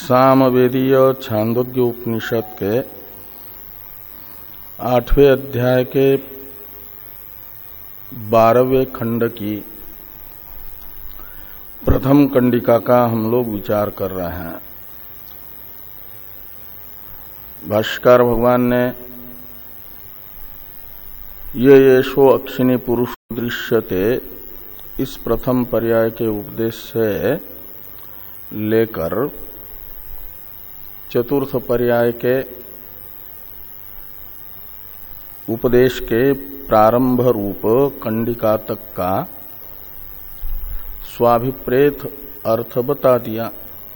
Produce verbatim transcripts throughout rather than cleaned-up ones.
सामवेदीय छांदोग्य उपनिषद के आठवें अध्याय के बारहवें खंड की प्रथम कंडिका का हम लोग विचार कर रहे हैं। भाष्यकार भगवान ने ये येषो अक्षिणी पुरुष दृश्यते इस प्रथम पर्याय के उपदेश से लेकर चतुर्थ पर्याय के उपदेश के प्रारंभ रूप कंडिका तक का स्वाभिप्रेत अर्थ बता दिया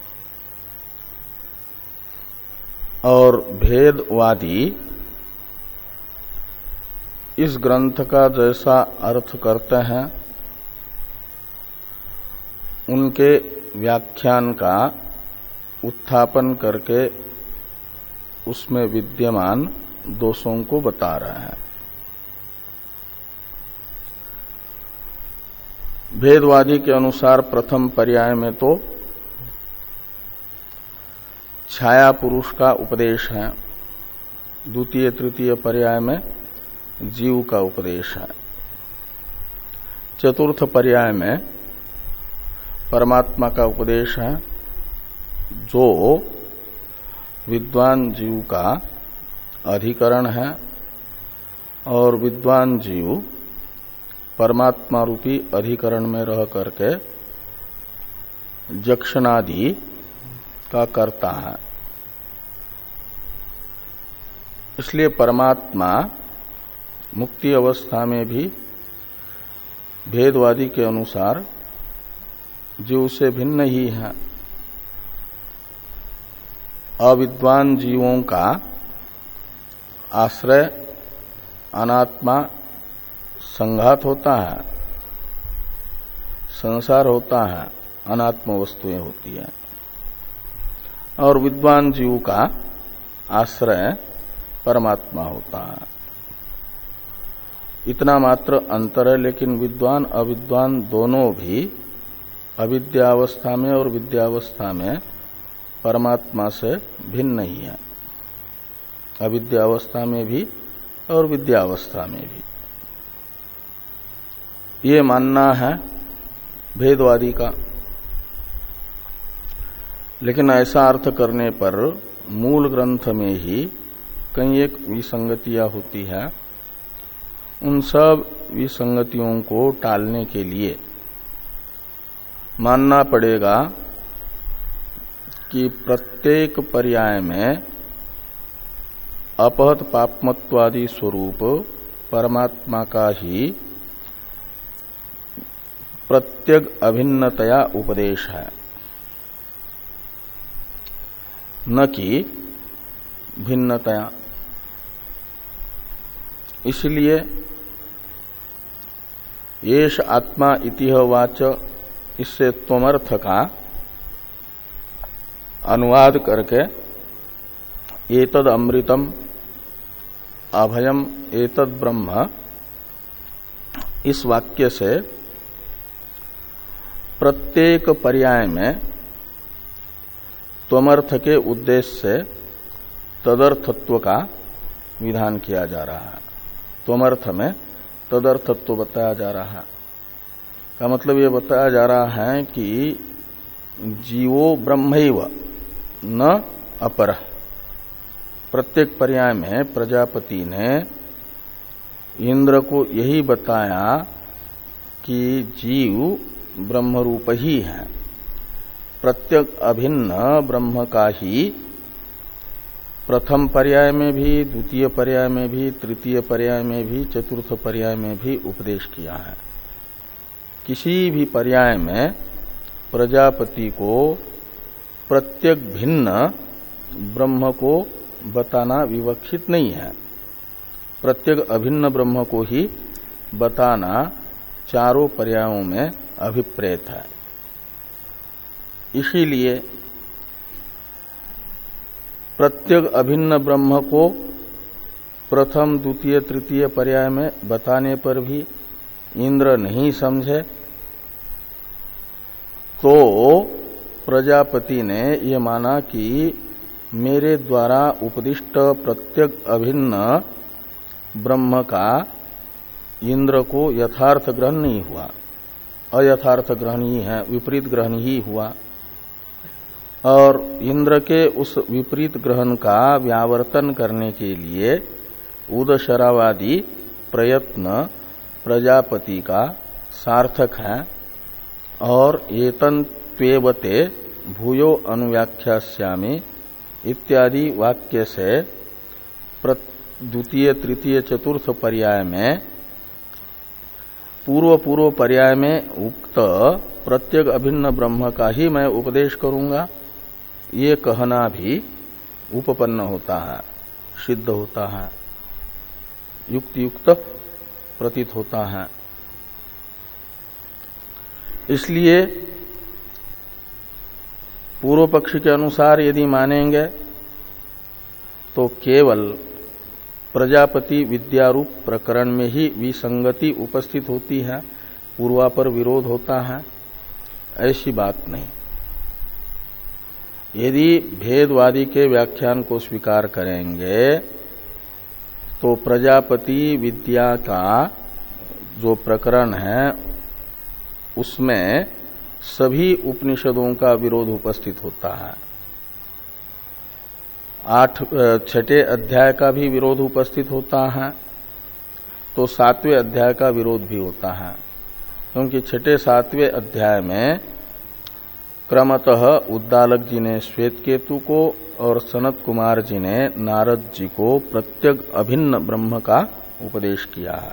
और भेदवादी इस ग्रंथ का जैसा अर्थ करते हैं उनके व्याख्यान का उत्थापन करके उसमें विद्यमान दोषों को बता रहे हैं। भेदवादी के अनुसार प्रथम पर्याय में तो छाया पुरुष का उपदेश है, द्वितीय तृतीय पर्याय में जीव का उपदेश है, चतुर्थ पर्याय में परमात्मा का उपदेश है जो विद्वान जीव का अधिकरण है और विद्वान जीव परमात्मा रूपी अधिकरण में रह करके जक्षणादि का करता है। इसलिए परमात्मा मुक्ति अवस्था में भी भेदवादी के अनुसार जीव से भिन्न ही है। अविद्वान जीवों का आश्रय अनात्मा संघात होता है, संसार होता है, अनात्म वस्तुएं होती हैं और विद्वान जीव का आश्रय परमात्मा होता है। इतना मात्र अंतर है, लेकिन विद्वान अविद्वान दोनों भी अविद्यावस्था में और विद्यावस्था में परमात्मा से भिन्न ही है, अविद्यावस्था में भी और विद्यावस्था में भी। ये मानना है भेदवादी का, लेकिन ऐसा अर्थ करने पर मूल ग्रंथ में ही कई एक विसंगतियां होती है। उन सब विसंगतियों को टालने के लिए मानना पड़ेगा कि प्रत्येक पर्याय में अपहत पापमत्वादि स्वरूप परमात्मा का ही प्रत्यग अभिन्नतया उपदेश है, न कि भिन्नतया। इसलिए येष आत्मा इति वाच, इससे त्वमर्थ का अनुवाद करके एतद अमृतम अभयम एतद ब्रह्म, इस वाक्य से प्रत्येक पर्याय में त्वमर्थ के उद्देश्य से तदर्थत्व का विधान किया जा रहा है। त्वमर्थ में तदर्थत्व बताया जा रहा है का मतलब ये बताया जा रहा है कि जीवो ब्रह्मैव न अपर। प्रत्येक पर्याय में प्रजापति ने इंद्र को यही बताया कि जीव ब्रह्म रूप ही है, प्रत्येक अभिन्न ब्रह्म का ही प्रथम पर्याय में भी, द्वितीय पर्याय में भी, तृतीय पर्याय में भी, चतुर्थ पर्याय में भी उपदेश किया है। किसी भी पर्याय में प्रजापति को प्रत्येक भिन्न ब्रह्म को बताना विवक्षित नहीं है, प्रत्येक अभिन्न ब्रह्म को ही बताना चारों पर्यायों में अभिप्रेत है। इसीलिए प्रत्येक अभिन्न ब्रह्म को प्रथम द्वितीय तृतीय पर्याय में बताने पर भी इंद्र नहीं समझे तो प्रजापति ने ये माना कि मेरे द्वारा उपदिष्ट प्रत्येक अभिन्न ब्रह्म का इंद्र को यथार्थ ग्रहण नहीं हुआ, अयथार्थ ग्रहण ही है, विपरीत ग्रहण ही हुआ। और इंद्र के उस विपरीत ग्रहण का व्यावर्तन करने के लिए उदशरावादी प्रयत्न प्रजापति का सार्थक है। और एतन त्वेवते भूयो अनुव्याख्यास्यामि इत्यादि वाक्य से द्वितीय तृतीय चतुर्थ पर्याय में पूर्व पूर्व पर्याय में उक्त प्रत्येक अभिन्न ब्रह्म का ही मैं उपदेश करूंगा, ये कहना भी उपपन्न होता है, सिद्ध होता है, युक्त युक्त प्रतीत होता है। इसलिए पूर्व पक्ष के अनुसार यदि मानेंगे तो केवल प्रजापति विद्यारूप प्रकरण में ही विसंगति उपस्थित होती है, पूर्वापर विरोध होता है, ऐसी बात नहीं। यदि भेदवादी के व्याख्यान को स्वीकार करेंगे तो प्रजापति विद्या का जो प्रकरण है उसमें सभी उपनिषदों का विरोध उपस्थित होता है। आठ छठे अध्याय का भी विरोध उपस्थित होता है, तो सातवें अध्याय का विरोध भी होता है, क्योंकि छठे सातवें अध्याय में क्रमतः उद्दालक जी ने श्वेत केतु को और सनत कुमार जी ने नारद जी को प्रत्येक अभिन्न ब्रह्म का उपदेश किया है।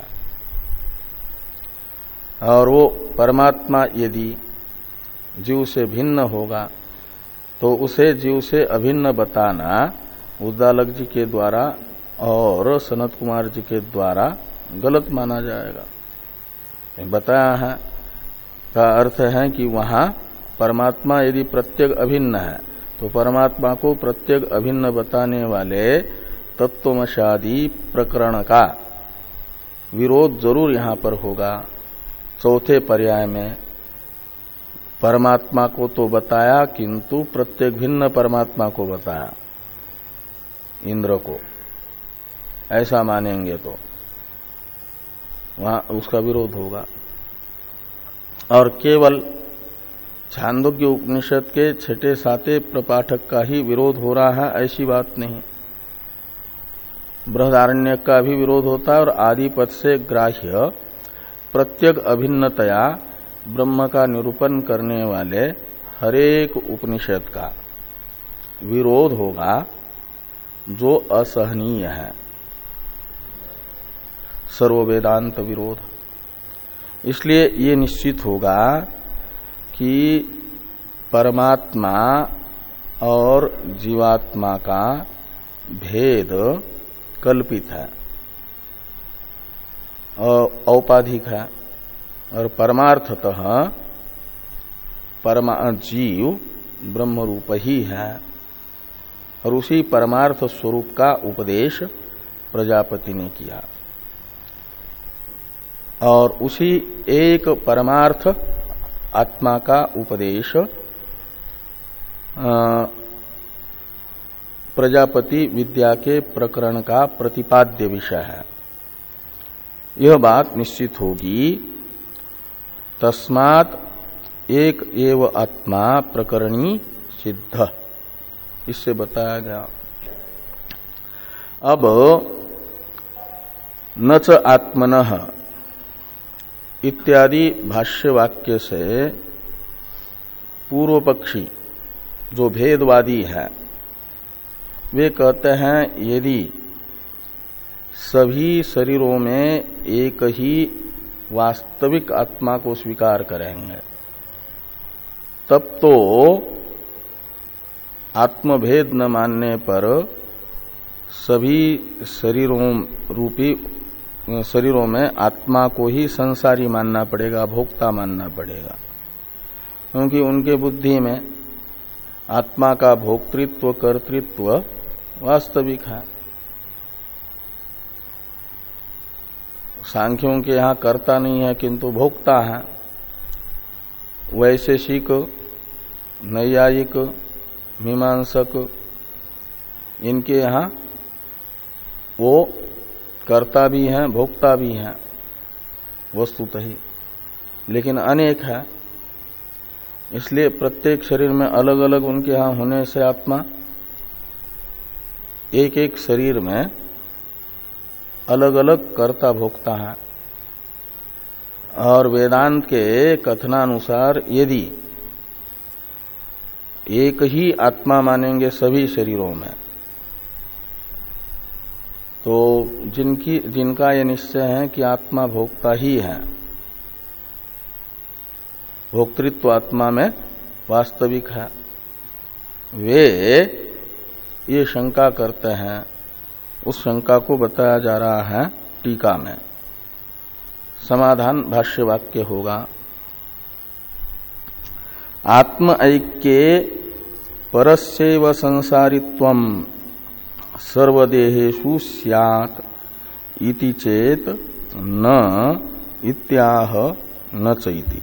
और वो परमात्मा यदि जीव से भिन्न होगा तो उसे जीव से अभिन्न बताना उद्दालक जी के द्वारा और सनत कुमार जी के द्वारा गलत माना जाएगा। बताया है का अर्थ है कि वहां परमात्मा यदि प्रत्येक अभिन्न है तो परमात्मा को प्रत्येक अभिन्न बताने वाले तत्वमशादी प्रकरण का विरोध जरूर यहां पर होगा। चौथे पर्याय में परमात्मा को तो बताया किंतु प्रत्येक भिन्न परमात्मा को बताया, इंद्र को, ऐसा मानेंगे तो वहां उसका विरोध होगा। और केवल छांदोग्य उपनिषद के छठे साते प्रपाठक का ही विरोध हो रहा है ऐसी बात नहीं। बृहदारण्यक का भी विरोध होता है और आदिपद से ग्राह्य प्रत्येक अभिन्नतया ब्रह्म का निरूपण करने वाले हरेक उपनिषद का विरोध होगा जो असहनीय है, सर्ववेदांत विरोध। इसलिए ये निश्चित होगा कि परमात्मा और जीवात्मा का भेद कल्पित है, औपाधिक है, और परमार्थतः परमा जीव ब्रह्म रूप ही है। और उसी परमार्थ स्वरूप का उपदेश प्रजापति ने किया और उसी एक परमार्थ आत्मा का उपदेश प्रजापति विद्या के प्रकरण का प्रतिपाद्य विषय है। यह बात निश्चित होगी। तस्मात् एक एव आत्मा प्रकरणी सिद्ध, इससे बताया गया। अब न च आत्मनः इत्यादि भाष्य वाक्य से पूर्व पक्षी जो भेदवादी है वे कहते हैं यदि सभी शरीरों में एक ही वास्तविक आत्मा को स्वीकार करेंगे तब तो आत्मभेद न मानने पर सभी शरीरों रूपी शरीरों में आत्मा को ही संसारी मानना पड़ेगा, भोक्ता मानना पड़ेगा, क्योंकि उनके बुद्धि में आत्मा का भोक्तृत्व कर्तृत्व वास्तविक है। सांख्यों के यहाँ कर्ता नहीं है किंतु भोक्ता है। वैशेषिक नैयायिक, मीमांसक, इनके यहाँ वो कर्ता भी हैं, भोक्ता भी हैं वस्तुतः ही, लेकिन अनेक है। इसलिए प्रत्येक शरीर में अलग अलग उनके यहाँ होने से आत्मा एक एक शरीर में अलग अलग कर्ता भोक्ता है। और वेदांत के कथनानुसार यदि एक ही आत्मा मानेंगे सभी शरीरों में, तो जिनकी जिनका ये निश्चय है कि आत्मा भोक्ता ही है, भोक्तृत्व आत्मा में वास्तविक है, वे ये शंका करते हैं। उस शंका को बताया जा रहा है टीका में। समाधान भाष्य वाक्य होगा, आत्म ऐक्ये परस्यैव संसारित्वं सर्वदेहेषु स्यात् इति चेत न इत्याह न चैति।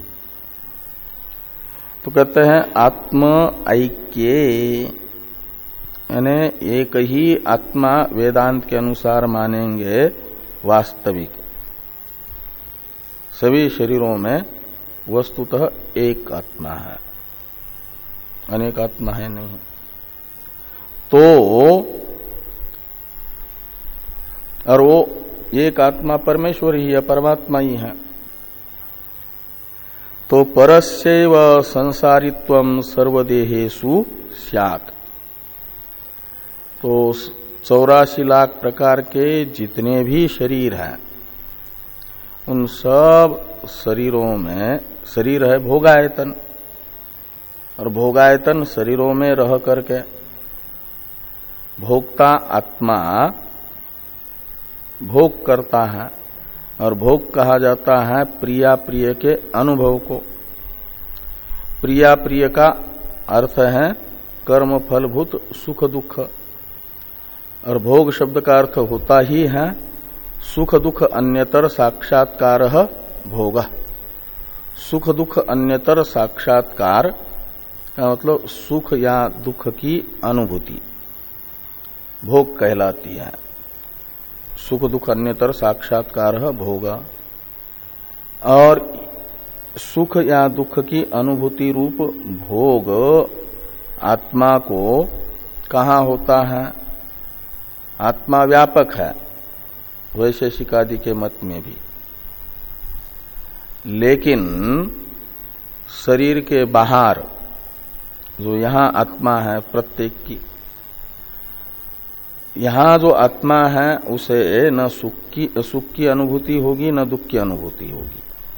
तो कहते हैं आत्म ऐक्ये, यानी एक ही आत्मा वेदांत के अनुसार मानेंगे वास्तविक। सभी शरीरों में वस्तुतः एक आत्मा है, अनेक आत्मा है नहीं। तो और वो एक आत्मा परमेश्वर ही है, परमात्मा ही है। तो परस्यैव संसारित्वं सर्वदेहेषु स्यात्। तो चौरासी लाख प्रकार के जितने भी शरीर हैं, उन सब शरीरों में, शरीर है भोगायतन, और भोगायतन शरीरों में रह करके भोक्ता आत्मा भोग करता है। और भोग कहा जाता है प्रिया प्रिय के अनुभव को। प्रिया प्रिय का अर्थ है कर्म फलभूत सुख दुख, और भोग शब्द का अर्थ होता ही है सुख दुख अन्यतर साक्षात्कार भोग। सुख दुख अन्यतर साक्षात्कार का मतलब सुख या दुख की अनुभूति भोग कहलाती है। सुख दुख अन्यतर साक्षात्कार भोग। और सुख या दुख की अनुभूति रूप भोग आत्मा को कहाँ होता है? आत्मा व्यापक है वैशेषिक आदि के मत में भी, लेकिन शरीर के बाहर जो यहां आत्मा है प्रत्येक की, यहां जो आत्मा है उसे न सुख की सुख की अनुभूति होगी न दुख की अनुभूति होगी।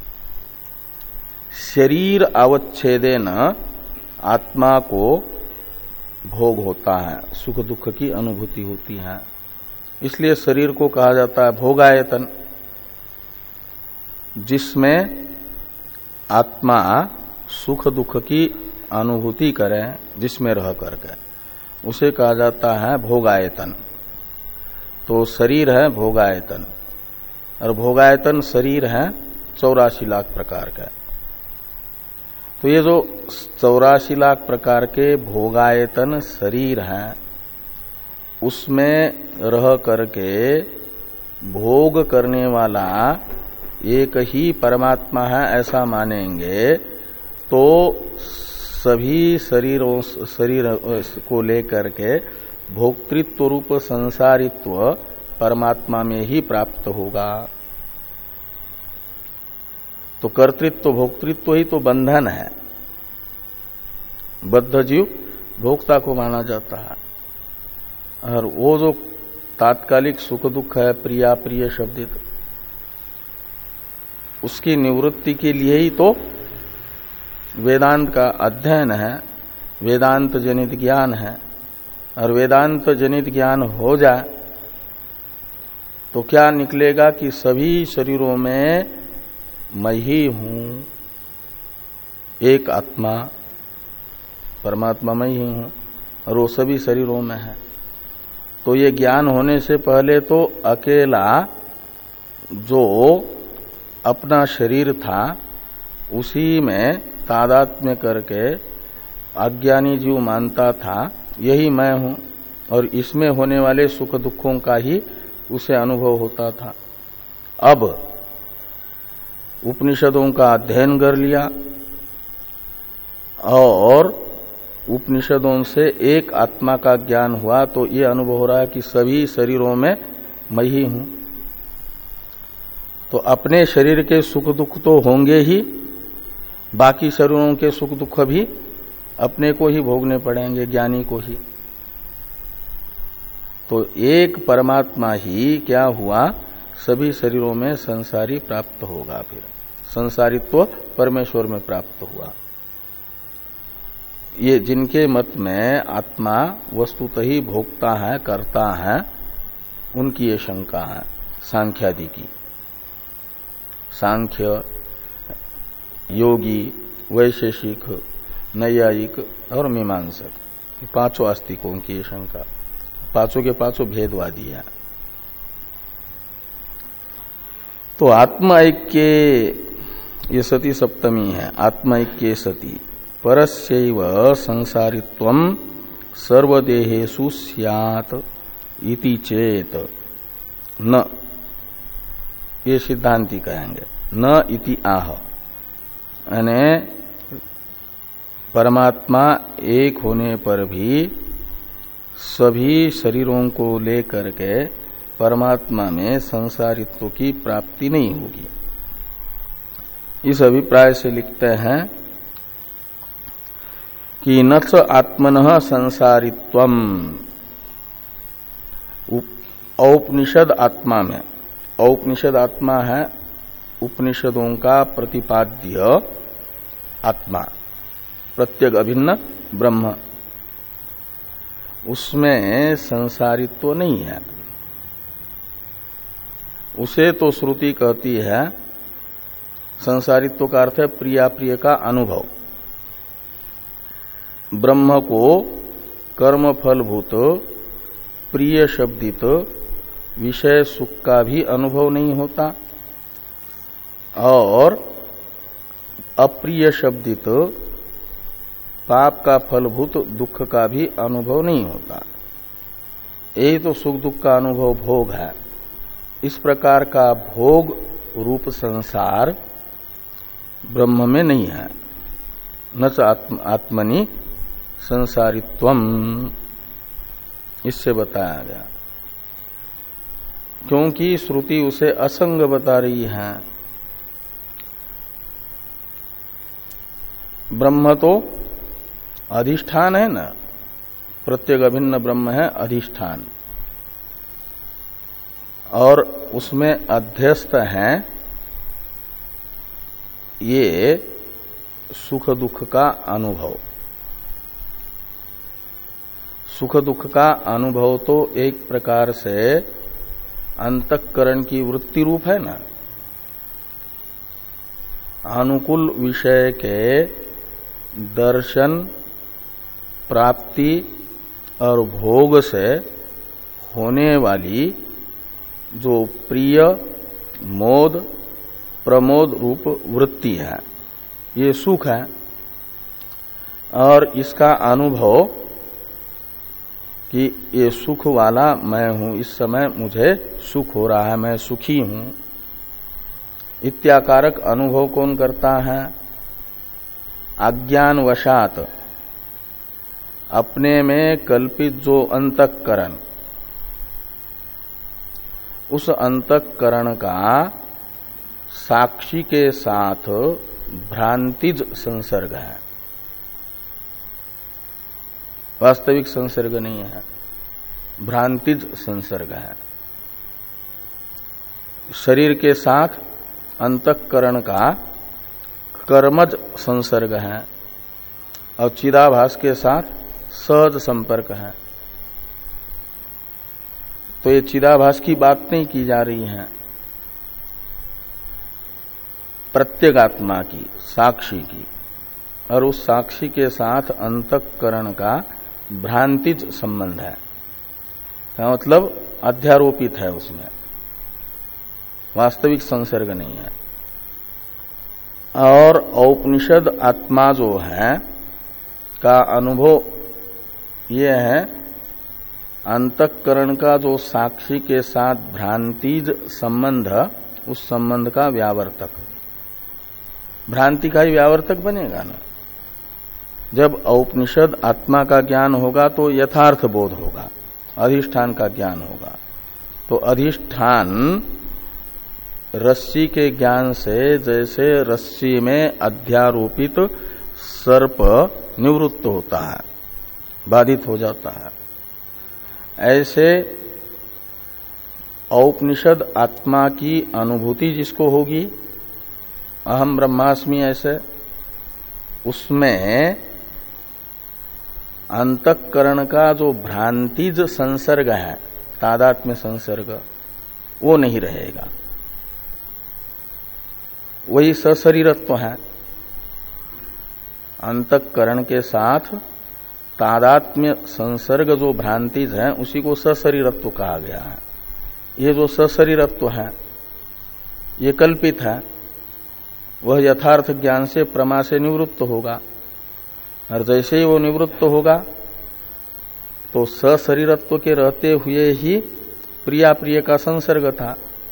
शरीर अवच्छेदेन आत्मा को भोग होता है, सुख दुख की अनुभूति होती है। इसलिए शरीर को कहा जाता है भोगायतन, जिसमें आत्मा सुख दुख की अनुभूति करे, जिसमें रह करके, उसे कहा जाता है भोगायतन। तो शरीर है भोगायतन, और भोगायतन शरीर है चौरासी लाख प्रकार का। तो ये जो चौरासी लाख प्रकार के भोगायतन शरीर हैं, उसमें रह करके भोग करने वाला एक ही परमात्मा है ऐसा मानेंगे, तो सभी शरीरों शरीर को लेकर के भोक्तृत्व रूप संसारित्व परमात्मा में ही प्राप्त होगा। तो कर्तृत्व भोक्तृत्व ही तो बंधन है। बद्ध जीव भोक्ता को माना जाता है, और वो जो तात्कालिक सुख दुख है प्रिया प्रिय शब्दित, उसकी निवृत्ति के लिए ही तो वेदांत का अध्ययन है, वेदांत जनित ज्ञान है। और वेदांत जनित ज्ञान हो जाए तो क्या निकलेगा कि सभी शरीरों में मैं ही हूं, एक आत्मा परमात्मा मैं ही हूं, और वो सभी शरीरों में है। तो ये ज्ञान होने से पहले तो अकेला जो अपना शरीर था उसी में तादात्म्य करके अज्ञानी जीव मानता था यही मैं हूं और इसमें होने वाले सुख दुखों का ही उसे अनुभव होता था। अब उपनिषदों का अध्ययन कर लिया और उपनिषदों से एक आत्मा का ज्ञान हुआ तो ये अनुभव हो रहा है कि सभी शरीरों में मैं ही हूं। तो अपने शरीर के सुख दुख तो होंगे ही, बाकी शरीरों के सुख दुख भी अपने को ही भोगने पड़ेंगे, ज्ञानी को ही। तो एक परमात्मा ही क्या हुआ, सभी शरीरों में संसारी प्राप्त होगा। फिर संसारित्व परमेश्वर में प्राप्त हुआ। ये जिनके मत में आत्मा वस्तुतः ही भोगता है, करता है, उनकी ये शंका है सांख्यादि की। सांख्य, योगी, वैशेषिक, नैयायिक और मीमांसक, पांचों आस्तिकों की ये शंका। पांचों के पांचों भेदवादी हैं। तो आत्मा ऐक्य, ये सती सप्तमी है। आत्मा ऐक्य सती परस्यैव संसारित्वं सर्वदेहेषु स्यात् इति चेत न, ये सिद्धांति कहेंगे, न इति आह, यानी परमात्मा एक होने पर भी सभी शरीरों को लेकर के परमात्मा में संसारित्व की प्राप्ति नहीं होगी। इस अभिप्राय से लिखते हैं कि न च आत्मनः संसारित्वम्, औपनिषद आत्मा में, औपनिषद आत्मा है उपनिषदों का प्रतिपाद्य आत्मा, प्रत्येक अभिन्न ब्रह्म, उसमें संसारित्व नहीं है। उसे तो श्रुति कहती है, संसारित्व का अर्थ है प्रिया प्रिय का अनुभव। ब्रह्म को कर्म फलभूत प्रिय शब्दित विषय सुख का भी अनुभव नहीं होता और अप्रिय शब्दित पाप का फलभूत दुख का भी अनुभव नहीं होता। यही तो सुख दुख का अनुभव भोग है। इस प्रकार का भोग रूप संसार ब्रह्म में नहीं है। न च आत्म, आत्मनि संसारित्वम, इससे बताया गया, क्योंकि श्रुति उसे असंग बता रही है। ब्रह्म तो अधिष्ठान है ना, प्रत्येक अभिन्न ब्रह्म है अधिष्ठान, और उसमें अध्यस्त है ये सुख दुख का अनुभव। सुख दुख का अनुभव तो एक प्रकार से अंतःकरण की वृत्ति रूप है ना। अनुकूल विषय के दर्शन, प्राप्ति और भोग से होने वाली जो प्रिय, मोद, प्रमोद रूप वृत्ति है, ये सुख है। और इसका अनुभव कि ये सुख वाला मैं हूं, इस समय मुझे सुख हो रहा है, मैं सुखी हूं, इत्याकारक अनुभव कौन करता है? अज्ञानवशात अपने में कल्पित जो अंतःकरण, उस अंतःकरण का साक्षी के साथ भ्रांतिज संसर्ग है, वास्तविक संसर्ग नहीं है, भ्रांतिज संसर्ग है। शरीर के साथ अंतःकरण का कर्मज संसर्ग है और चिदाभास के साथ सहज संपर्क है। तो ये चिदाभास की बात नहीं की जा रही है, प्रत्यगात्मा की, साक्षी की, और उस साक्षी के साथ अंतःकरण का भ्रांतिज संबंध है, का मतलब अध्यारोपित है, उसमें वास्तविक संसर्ग नहीं है। और औपनिषद आत्मा जो है, का अनुभव ये है अंतःकरण का जो साक्षी के साथ भ्रांतिज संबंध, उस संबंध का व्यावर्तक, भ्रांति का ही व्यावर्तक बनेगा ना। जब औपनिषद आत्मा का ज्ञान होगा तो यथार्थ बोध होगा, अधिष्ठान का ज्ञान होगा। तो अधिष्ठान रस्सी के ज्ञान से जैसे रस्सी में अध्यारोपित सर्प निवृत्त होता है, बाधित हो जाता है, ऐसे औपनिषद आत्मा की अनुभूति जिसको होगी, अहम ब्रह्मास्मि, ऐसे उसमें अंतःकरण का जो भ्रांतिज संसर्ग है, तादात्म्य संसर्ग, वो नहीं रहेगा, वही सशरीरत्व है। अंतःकरण के साथ तादात्म्य संसर्ग जो भ्रांतिज है उसी को सशरीरत्व कहा गया है। ये जो सशरीरत्व है ये कल्पित है, वह यथार्थ ज्ञान से प्रमा से निवृत्त होगा, और जैसे ही वो निवृत्त होगा तो सशरीरत्व के रहते हुए ही प्रिया प्रिय का संसर्ग था।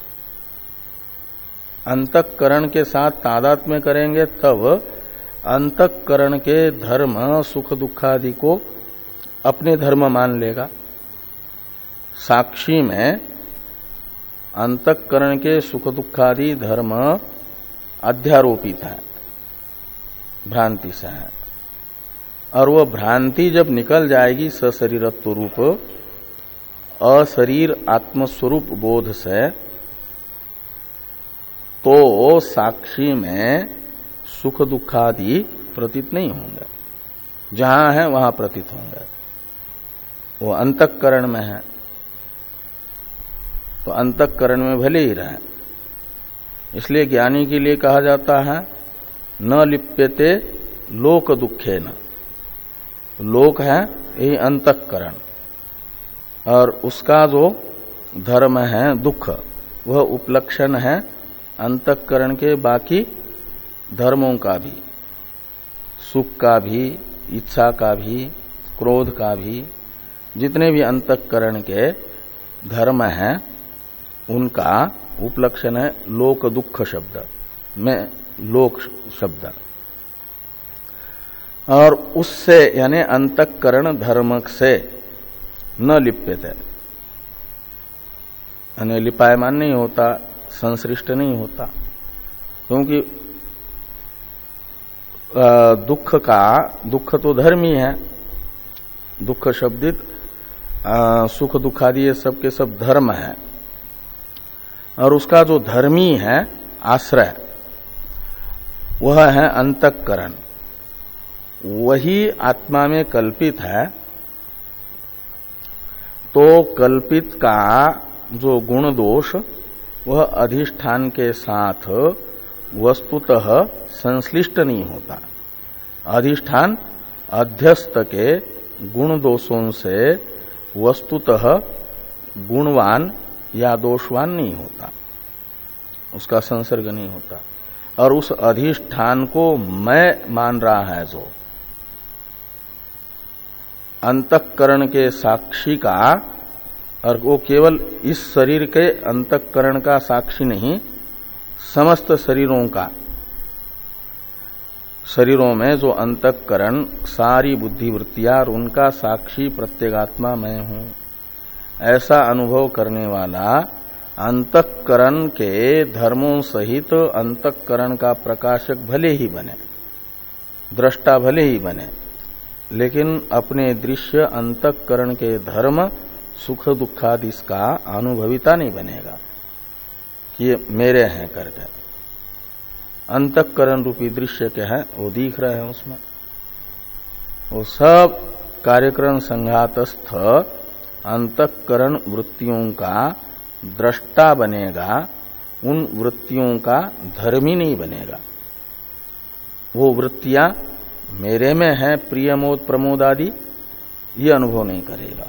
अंतःकरण के साथ तादात्म्य करेंगे तब अंतःकरण के धर्म सुख दुखादि को अपने धर्म मान लेगा। साक्षी में अंतःकरण के सुख दुखादि धर्म अध्यारोपित है, भ्रांति से है, और वह भ्रांति जब निकल जाएगी सशरीरत्व रूप अशरीर आत्मस्वरूप बोध से, तो साक्षी में सुख दुखादि प्रतीत नहीं होंगे, जहां है वहां प्रतीत होंगे। वो अंतःकरण में है तो अंतःकरण में भले ही रहे। इसलिए ज्ञानी के लिए कहा जाता है न लिप्यते लोक दुखे न, लोक है यही अंतःकरण, और उसका जो धर्म है दुख, वह उपलक्षण है अंतःकरण के बाकी धर्मों का भी, सुख का भी, इच्छा का भी, क्रोध का भी, जितने भी अंतःकरण के धर्म हैं उनका उपलक्षण है लोक दुख शब्द में लोक शब्द। और उससे यानी अंतःकरण धर्म से न लिप्यते, यानी लिपायमान नहीं होता, संश्लिष्ट नहीं होता, क्योंकि दुख का, दुख तो धर्म ही है, दुख शब्दित सुख दुखादि ये सब के सब धर्म है, और उसका जो धर्मी है आश्रय वह है अंतःकरण, वही आत्मा में कल्पित है। तो कल्पित का जो गुण दोष वह अधिष्ठान के साथ वस्तुतः संश्लिष्ट नहीं होता। अधिष्ठान अध्यस्त के गुण दोषों से वस्तुतः गुणवान या दोषवान नहीं होता, उसका संसर्ग नहीं होता। और उस अधिष्ठान को मैं मान रहा है जो अंतःकरण के साक्षी का, और वो केवल इस शरीर के अंतःकरण का साक्षी नहीं, समस्त शरीरों का, शरीरों में जो अंतःकरण सारी बुद्धिवृत्तियां और उनका साक्षी प्रत्येगात्मा मैं हूं, ऐसा अनुभव करने वाला अंतःकरण के धर्मों सहित अंतःकरण का प्रकाशक भले ही बने, दृष्टा भले ही बने, लेकिन अपने दृश्य अंतःकरण के धर्म सुख दुखादि का अनुभविता नहीं बनेगा कि ये मेरे हैं करके। अंतःकरण रूपी दृश्य के हैं वो दिख रहे हैं, उसमें वो सब कार्यक्रम संघातस्थ अंतःकरण वृत्तियों का दृष्टा बनेगा, उन वृत्तियों का धर्मी नहीं बनेगा। वो वृत्तियां मेरे में है, प्रियमोद प्रमोद आदि, ये अनुभव नहीं करेगा।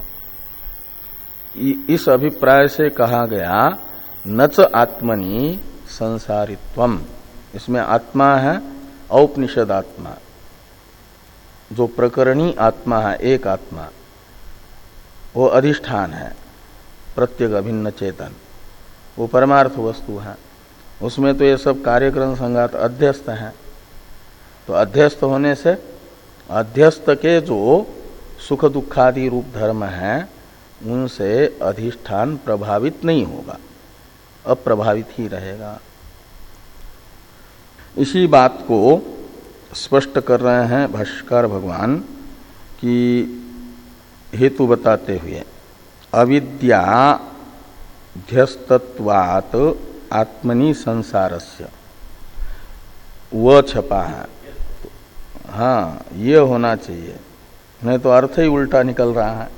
इस अभिप्राय से कहा गया नच आत्मनि संसारित्वम, इसमें आत्मा है औपनिषद आत्मा, जो प्रकरणी आत्मा है, एक आत्मा, वो अधिष्ठान है, प्रत्येक अभिन्न चेतन, वो परमार्थ वस्तु है। उसमें तो ये सब कार्यक्रम संघात अध्यस्त हैं। तो अध्यस्त होने से अध्यस्त के जो सुख दुखादि रूप धर्म हैं उनसे अधिष्ठान प्रभावित नहीं होगा, अप्रभावित ही रहेगा। इसी बात को स्पष्ट कर रहे हैं भाष्यकार भगवान की हेतु बताते हुए, अविद्याध्यस्तत्वात् आत्मनि संसारस्य, वह छपा है। हाँ, ये होना चाहिए, नहीं तो अर्थ ही उल्टा निकल रहा है।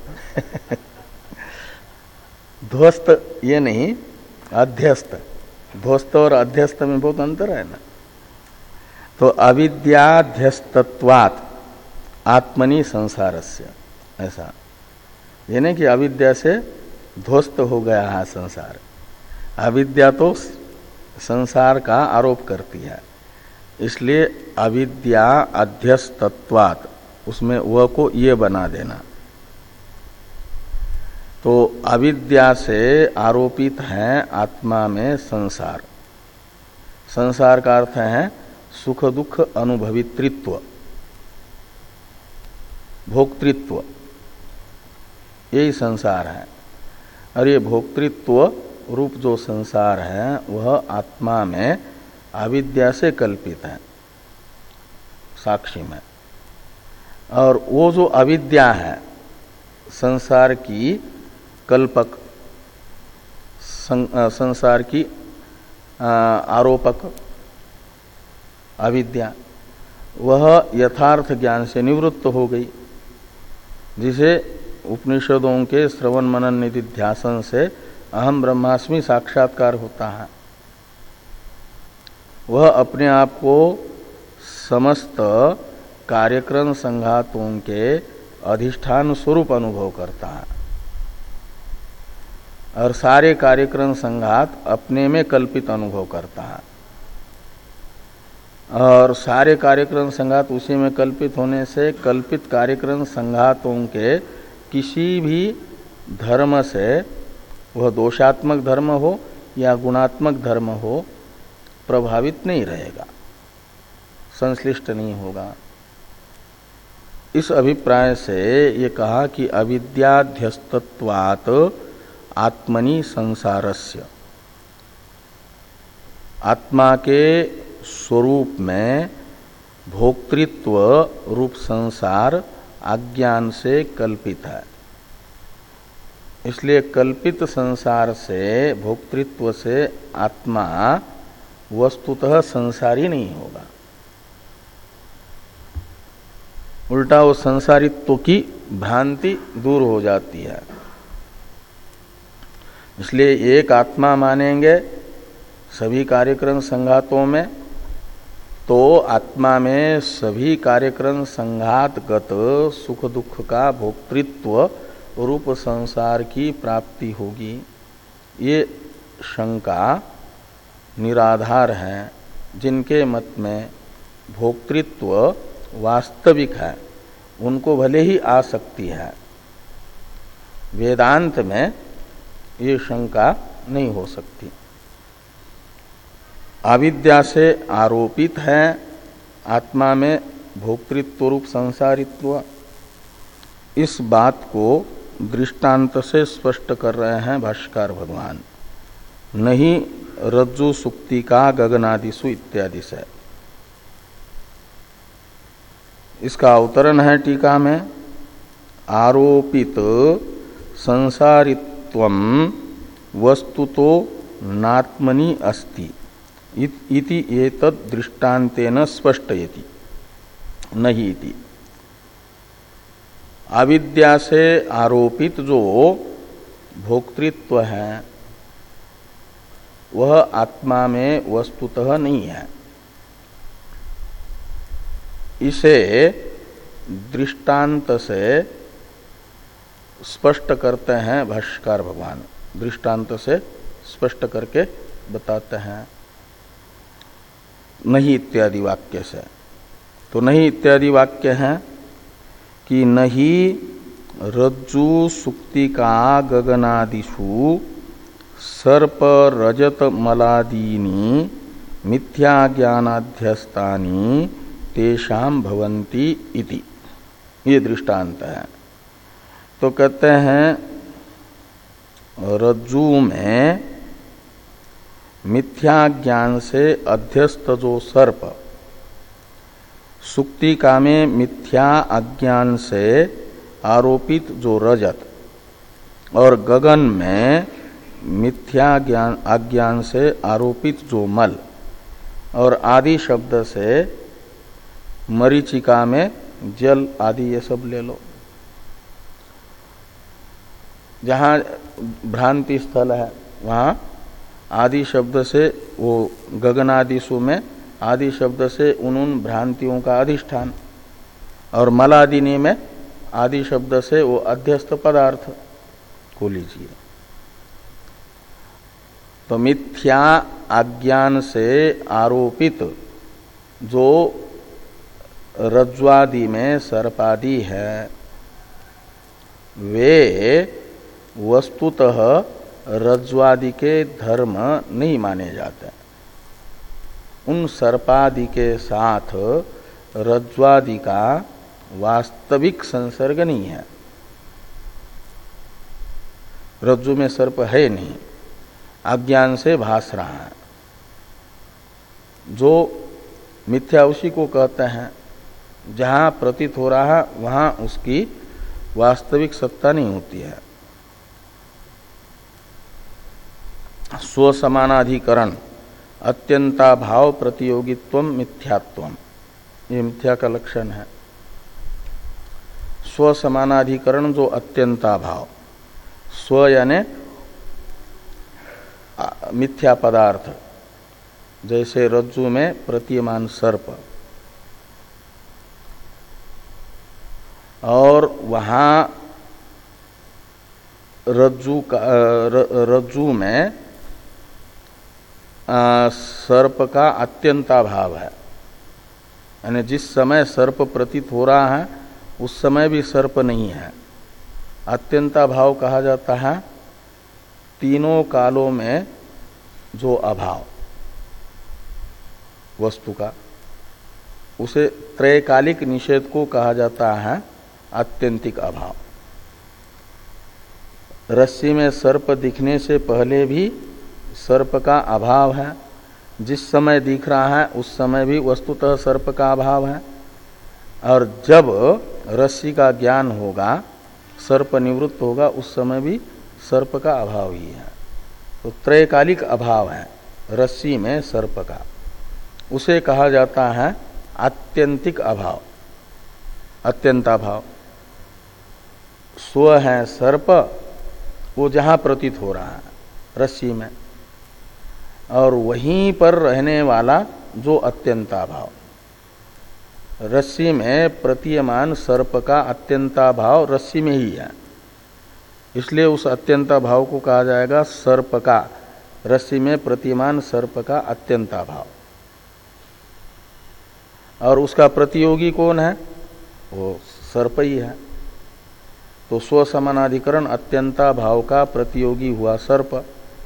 ध्वस्त ये नहीं, अध्यस्त। ध्वस्त और अध्यस्त में बहुत अंतर है ना। तो अविद्याध्यस्तत्वात् आत्मनि संसारस्य, ऐसा ये नहीं कि अविद्या से ध्वस्त हो गया है संसार। अविद्या तो संसार का आरोप करती है, इसलिए अविद्या अध्यस्तत्वात्, उसमें वह को ये बना देना। तो अविद्या से आरोपित है आत्मा में संसार। संसार का अर्थ है सुख दुख अनुभवित्रित्व, भोक्तृत्व, यही संसार है। और ये भोक्तृत्व रूप जो संसार है वह आत्मा में अविद्या से कल्पित है, साक्षी में। और वो जो अविद्या है संसार की कल्पक, संसार की आरोपक अविद्या, वह यथार्थ ज्ञान से निवृत्त हो गई, जिसे उपनिषदों के श्रवण मनन निधिध्यासन से अहम ब्रह्मास्मि साक्षात्कार होता है। वह अपने आप को समस्त कार्यक्रम संघातों के अधिष्ठान स्वरूप अनुभव करता है, और सारे कार्यक्रम संघात अपने में कल्पित अनुभव करता है। और सारे कार्यक्रम संघात उसी में कल्पित होने से कल्पित कार्यक्रम संघातों के किसी भी धर्म से, वह दोषात्मक धर्म हो या गुणात्मक धर्म हो, प्रभावित नहीं रहेगा, संश्लिष्ट नहीं होगा। इस अभिप्राय से ये कहा कि अविद्याध्यस्तत्वात् आत्मनि संसारस्य, आत्मा के स्वरूप में भोक्तृत्व रूप संसार अज्ञान से कल्पित है। इसलिए कल्पित संसार से, भोक्तृत्व से आत्मा वस्तुतः संसारी नहीं होगा, उल्टा वो संसारित्व की भ्रांति दूर हो जाती है। इसलिए एक आत्मा मानेंगे सभी कार्यक्रम संघातों में, तो आत्मा में सभी कार्यक्रम संघातगत सुख दुख का भोक्तृत्व रूप संसार की प्राप्ति होगी। ये शंका निराधार है। जिनके मत में भोक्तृत्व वास्तविक है उनको भले ही आ सकती है, वेदांत में ये शंका नहीं हो सकती। अविद्या से आरोपित है आत्मा में भोक्तृत्व रूप संसारित्व, इस बात को दृष्टांत से स्पष्ट कर रहे हैं भाष्यकार भगवान। नहीं रज्जु सुक्ति का गगनादिसु इत्यादि से। इसका अवतरण है टीका में, आरोपित संसारित्वम वस्तुतो नात्मनि अस्ति इति एतद् दृष्टान्तेन स्पष्टयति नहीं इति। अविद्या से आरोपित जो भोक्तृत्व है वह आत्मा में वस्तुतः नहीं है। इसे दृष्टांत से स्पष्ट करते हैं भाष्यकार भगवान, दृष्टांत से स्पष्ट करके बताते हैं नहीं इत्यादि वाक्य से। तो नहीं इत्यादि वाक्य हैं कि नहीं रज्जु सुक्तिका गगनादिषु सर्प रजत मलादीनि मिथ्या ज्ञानाध्यस्तानि तेषाम भवन्ति इति, ये दृष्टांत है। तो कहते हैं रज्जु में मिथ्या ज्ञान से अध्यस्त जो सर्प, सुक्तिका में मिथ्या अज्ञान से आरोपित जो रजत, और गगन में मिथ्या ज्ञान अज्ञान से आरोपित जो मल, और आदि शब्द से मरीचिका में जल आदि ये सब ले लो। जहाँ भ्रांति स्थल है वहाँ आदि शब्द से, वो गगनादिशु में आदि शब्द से उन उन भ्रांतियों का अधिष्ठान, और मलादिनी में आदि शब्द से वो अध्यस्त पदार्थ को लीजिए। तो मिथ्या अज्ञान से आरोपित जो रज्ज्वादि में सर्पादि है, वे वस्तुतः रज्ज्वादि के धर्म नहीं माने जाते। उन सर्पादि के साथ रज्ज्वादि का वास्तविक संसर्ग नहीं है। रज्जु में सर्प है नहीं, अज्ञान से भास रहा है। जो मिथ्या उसी को कहते हैं, जहां प्रतीत हो रहा है वहां उसकी वास्तविक सत्ता नहीं होती है। स्वसमानाधिकरण अत्यंताभाव प्रतियोगित्व मिथ्यात्व, ये मिथ्या का लक्षण है। स्वसमानाधिकरण जो अत्यंताभाव, स्व यानी मिथ्या पदार्थ, जैसे रज्जु में प्रतीयमान सर्प, और वहां रज्जु का रज्जु में आ, सर्प का अत्यंताभाव है। यानी जिस समय सर्प प्रतीत हो रहा है उस समय भी सर्प नहीं है। अत्यंताभाव कहा जाता है तीनों कालों में जो अभाव वस्तु का, उसे त्रैकालिक निषेध को कहा जाता है आत्यंतिक अभाव। रस्सी में सर्प दिखने से पहले भी सर्प का अभाव है, जिस समय दिख रहा है उस समय भी वस्तुतः सर्प का अभाव है, और जब रस्सी का ज्ञान होगा, सर्प निवृत्त होगा, उस समय भी सर्प का अभाव ही है। तो त्रैकालिक अभाव है रस्सी में सर्प का, उसे कहा जाता है आत्यंतिक अभाव, अत्यंताभाव। स्व है सर्प, वो जहां प्रतीत हो रहा है रस्सी में, और वहीं पर रहने वाला जो अत्यंताभाव, रस्सी में प्रतीयमान सर्प का अत्यंताभाव रस्सी में ही है, इसलिए उस अत्यंताभाव को कहा जाएगा सर्प का, रस्सी में प्रतीयमान सर्प का अत्यंताभाव। और उसका प्रतियोगी कौन है? वो सर्प ही है। तो स्वसमानाधिकरण अत्यंताभाव का प्रतियोगी हुआ सर्प,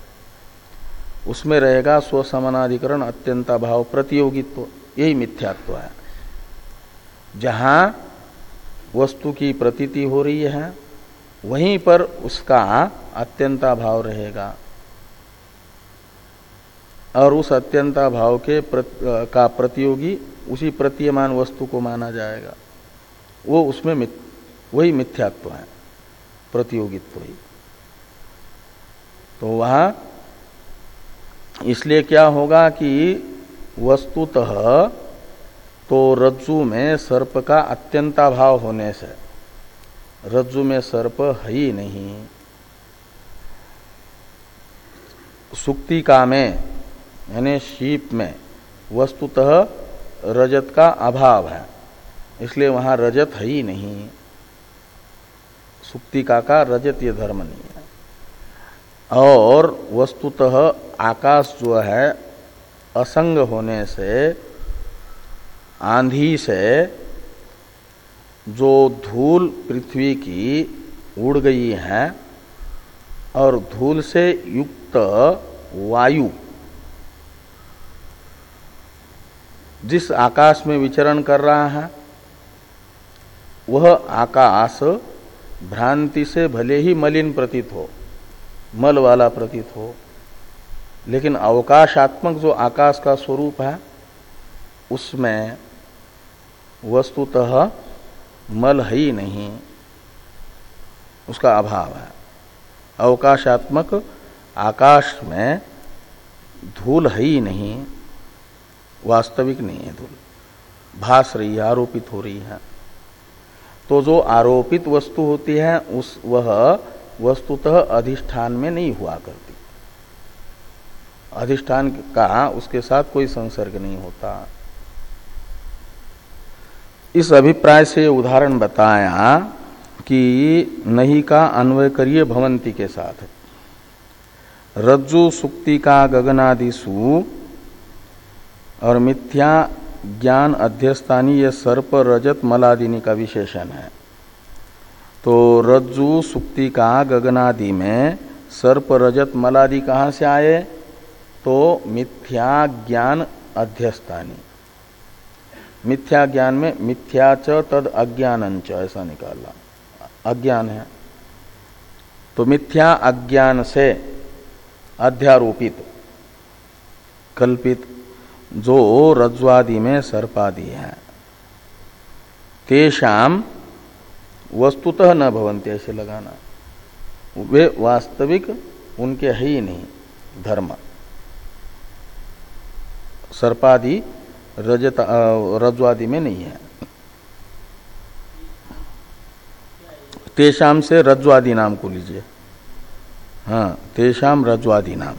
उसमें रहेगा स्वसमानाधिकरण अत्यंताभाव प्रतियोगित्व, यही मिथ्यात्व है। जहां वस्तु की प्रतीति हो रही है वहीं पर उसका अत्यंताभाव रहेगा, और उस अत्यंताभाव के प्रत, का प्रतियोगी उसी प्रतीयमान वस्तु को माना जाएगा। वो उसमें मिथ, वही मिथ्यात्व है, प्रतियोगित्व ही। तो वहां इसलिए क्या होगा कि वस्तुतः तो रज्जु में सर्प का अत्यंताभाव होने से रज्जु में सर्प है ही नहीं। सुक्तिका में यानी शीप में वस्तुतः रजत का अभाव है, इसलिए वहां रजत है ही नहीं। सुक्तिका का रजत ये धर्म नहीं है। और वस्तुतः आकाश जो है असंग होने से, आंधी से जो धूल पृथ्वी की उड़ गई है और धूल से युक्त वायु जिस आकाश में विचरण कर रहा है वह आकाश भ्रांति से भले ही मलिन प्रतीत हो, मल वाला प्रतीत हो, लेकिन अवकाशात्मक जो आकाश का स्वरूप है उसमें वस्तुतः मल है ही नहीं, उसका अभाव है। अवकाशात्मक आकाश में धूल है ही नहीं, वास्तविक नहीं है धूल, भास रही है, आरोपित हो रही है। तो जो आरोपित वस्तु होती है उस वह वस्तुतः अधिष्ठान में नहीं हुआ करती, अधिष्ठान का उसके साथ कोई संसर्ग नहीं होता। इस अभिप्राय से उदाहरण बताया कि नहीं का अन्वय करिए भवंती के साथ। रज्जु सुक्ति का गगनादिसु और मिथ्या ज्ञान अध्यस्थानी ये सर्प रजत मलादिनी का विशेषण है। तो रज्जु सुक्ति का गगनादि में सर्प रजत मलादि कहाँ से आए? तो मिथ्या ज्ञान अध्यस्थानी। मिथ्या ज्ञान में मिथ्या च तद अज्ञानंच ऐसा निकाला, अज्ञान है। तो मिथ्या अज्ञान से अध्यारोपित कल्पित जो रज्ज्वादि में सर्पादि है तेषाम वस्तुतः न भवन्ति, ऐसे लगाना, वे वास्तविक उनके है ही नहीं धर्म। सर्पादि रजत रज्ज्वादि में नहीं है। तेषाम से रज्ज्वादि नाम को लीजिए, हाँ, तेषाम रज्ज्वादि नाम,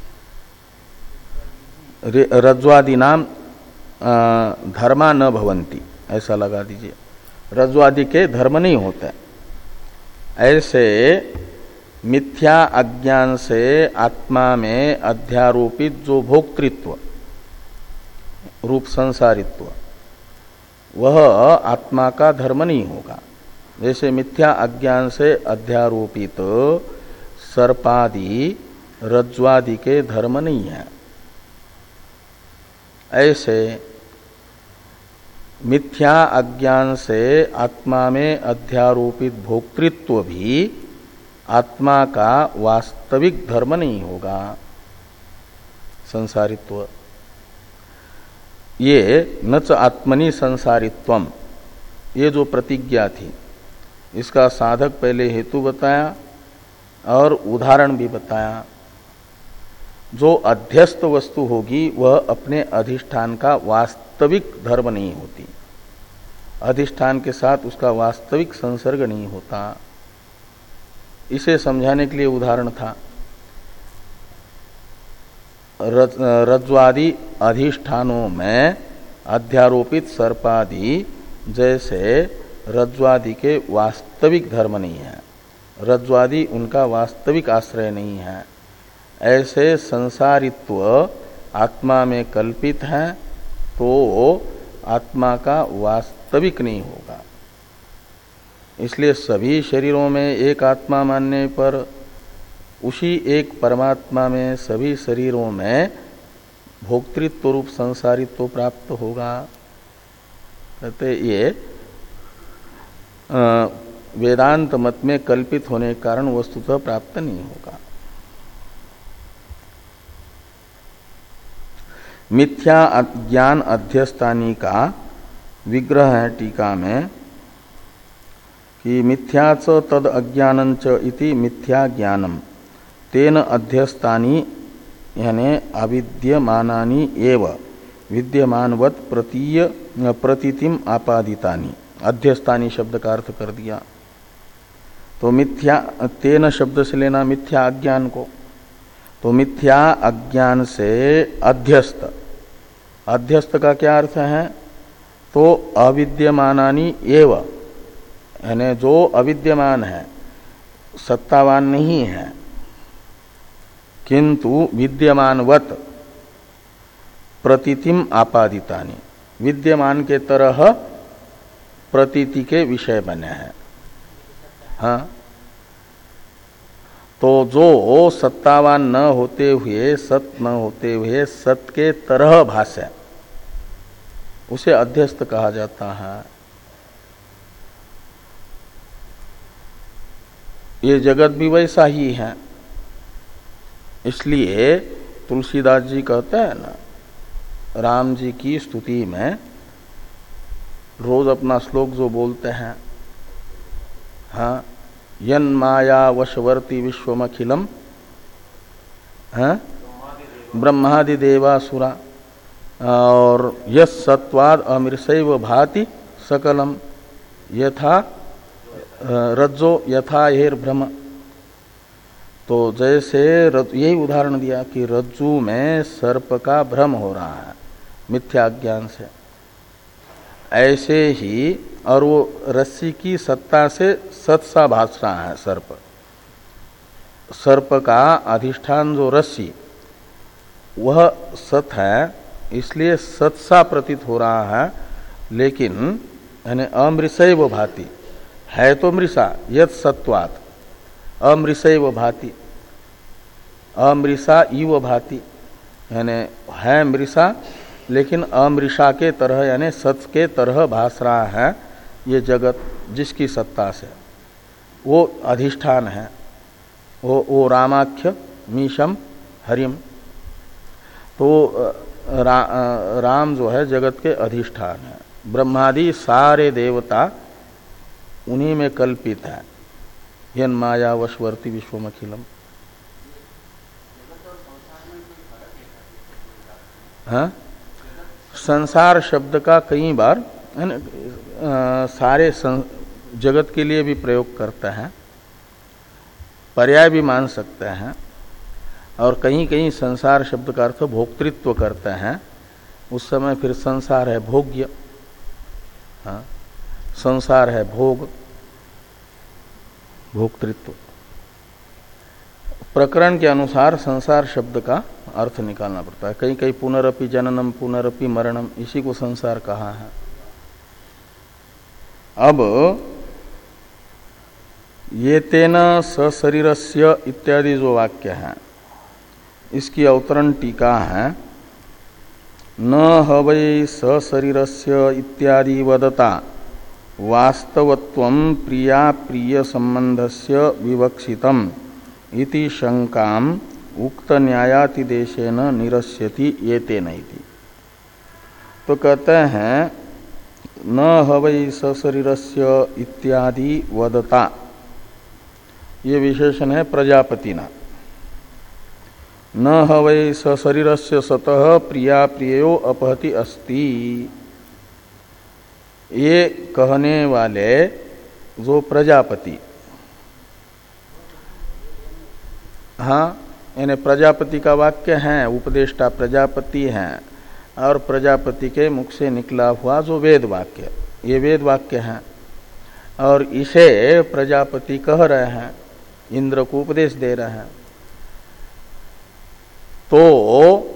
रज्ज्वादि नाम धर्मा न भवंती ऐसा लगा दीजिए। रज्ज्वादि के धर्म नहीं होते। ऐसे मिथ्या अज्ञान से आत्मा में अध्यारोपित जो भोक्तृत्व रूप संसारित्व वह आत्मा का धर्म नहीं होगा। जैसे मिथ्या अज्ञान से अध्यारोपित सर्पादि रज्ज्वादि के धर्म नहीं है, ऐसे मिथ्या अज्ञान से आत्मा में अध्यारोपित भोक्तृत्व भी आत्मा का वास्तविक धर्म नहीं होगा, संसारित्व। ये न च आत्मनि संसारित्वम, ये जो प्रतिज्ञा थी इसका साधक पहले हेतु बताया और उदाहरण भी बताया। जो अध्यस्त वस्तु होगी वह अपने अधिष्ठान का वास्तविक धर्म नहीं होती, अधिष्ठान के साथ उसका वास्तविक संसर्ग नहीं होता। इसे समझाने के लिए उदाहरण था। रज्ज्वादि अधिष्ठानों में अध्यारोपित सर्पादि जैसे रज्ज्वादि के वास्तविक धर्म नहीं है, रज्ज्वादि उनका वास्तविक आश्रय नहीं है, ऐसे संसारित्व आत्मा में कल्पित है तो आत्मा का वास्तविक नहीं होगा। इसलिए सभी शरीरों में एक आत्मा मानने पर उसी एक परमात्मा में सभी शरीरों में भोक्तृत्व रूप संसारित्व प्राप्त होगा। कहते ये वेदांत मत में कल्पित होने के कारण वस्तुतः प्राप्त नहीं होगा। मिथ्या ज्ञान अध्यस्थानी का विग्रह है टीका में कि मिथ्याच तद अज्ञानंच इति मिथ्या ज्ञानम तेन अध्यस्थानी यानी अविद्यमानानि एव विद्यमानवत प्रतीय प्रतीतिम आपादितानि, अध्यस्थानी शब्द का अर्थ कर दिया। तो मिथ्या तेन शब्द से लेना मिथ्या अज्ञान को, तो मिथ्या अज्ञान से अध्यस्त, अध्यस्त का क्या अर्थ है? तो अविद्यमानानि एव, यानी जो अविद्यमान है, सत्तावान नहीं है, किंतु विद्यमानवत प्रतीतिम आपादितानि, विद्यमान के तरह प्रतीति के विषय बने हैं। हाँ, तो जो सत्तावान न होते हुए, सत न होते हुए सत के तरह भाष्य, उसे अध्यस्त कहा जाता है। ये जगत भी वैसा ही है। इसलिए तुलसीदास जी कहते हैं ना, राम जी की स्तुति में रोज अपना श्लोक जो बोलते हैं, हाँ, यन माया वशवर्ती विश्वमखिलम, हाँ, ब्रह्मादि देवासुरा, और यस सत्वाद अमृषैव भाति सकलम यथा रज्जो यथा हेर भ्रम। तो जैसे यही उदाहरण दिया कि रज्जू में सर्प का भ्रम हो रहा है मिथ्या ज्ञान से, ऐसे ही, और वो रस्सी की सत्ता से सत्सा भास रहा है सर्प। सर्प का अधिष्ठान जो रस्सी, वह सत है, इसलिए सत्सा प्रतीत हो रहा है, लेकिन यानी अमृषैव भाति है तो मृषा, यत् सत्वात् अमृषैव भाति, अमृषा इव भाति, यानी है मृषा लेकिन अमृषा के तरह यानी सत के तरह भास रहा है ये जगत, जिसकी सत्ता से वो अधिष्ठान है, वो वो रामाख्य मीशम हरिम। तो रा, राम जो है जगत के अधिष्ठान है, ब्रह्मादि सारे देवता उन्हीं में कल्पित है। यन माया वशवर्ती विश्वमखिलम। हाँ, संसार शब्द का कई बार आ, सारे सं, जगत के लिए भी प्रयोग करते हैं, पर्याय भी मान सकते हैं, और कहीं कहीं संसार शब्द का अर्थ भोक्तृत्व करते हैं। उस समय फिर संसार है भोग्य, हाँ, संसार है भोग, भोक्तृत्व। प्रकरण के अनुसार संसार शब्द का अर्थ निकालना पड़ता है। कहीं कहीं पुनरपि जननम पुनरपि मरणम, इसी को संसार कहा है। अब ये तेन सशरीरस्य इत्यादि जो वाक्य है, इसकी अवतरण टीका है, न हवै सशरीरस्य इत्यादि वदता वास्तवत्वं प्रिया प्रिय संबंधस्य विवक्षितम इति शंकाम उक्त न्यायातिदेशेन निरस्यति येतेन इति। तो कहते हैं न हवै सशरीरस्य इत्यादि वदता, ये विशेषण है प्रजापतिना। न हवै सशरीरस्य सतः प्रिया प्रियो अपहति अस्ति, ये कहने वाले जो प्रजापति, हाँ, यानी प्रजापति का वाक्य है, उपदेष्टा प्रजापति हैं, और प्रजापति के मुख से निकला हुआ जो वेद वाक्य, ये वेद वाक्य है, और इसे प्रजापति कह रहे हैं, इंद्र को उपदेश दे रहे हैं। तो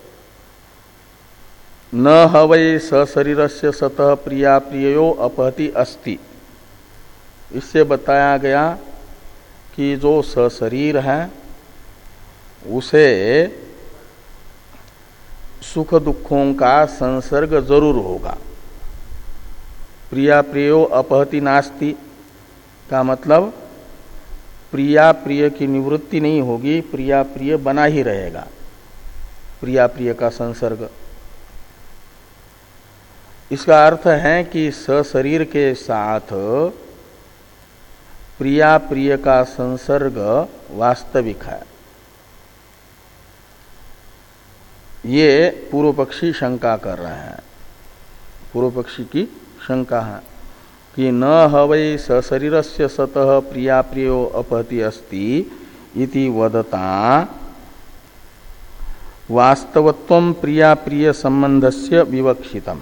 न हवै सशरीरस्य सतः प्रिया प्रियो अपहति अस्ति, इससे बताया गया कि जो सशरीर है उसे सुख दुखों का संसर्ग जरूर होगा। प्रिया प्रियो अपहति नास्ति का मतलब प्रिया प्रिय की निवृत्ति नहीं होगी, प्रिया प्रिय बना ही रहेगा, प्रिया प्रिय का संसर्ग। इसका अर्थ है कि सशरीर के साथ प्रिया प्रिय का संसर्ग वास्तविक है। ये पूर्व पक्षी शंका कर रहे हैं, पूर्व पक्षी की शंका है कि न हवै सशरीरस्य सतः प्रिया प्रियो अपहति अस्ति इति वदता वास्तवत्वं प्रिया प्रिय संबंधस्य विवक्षितम।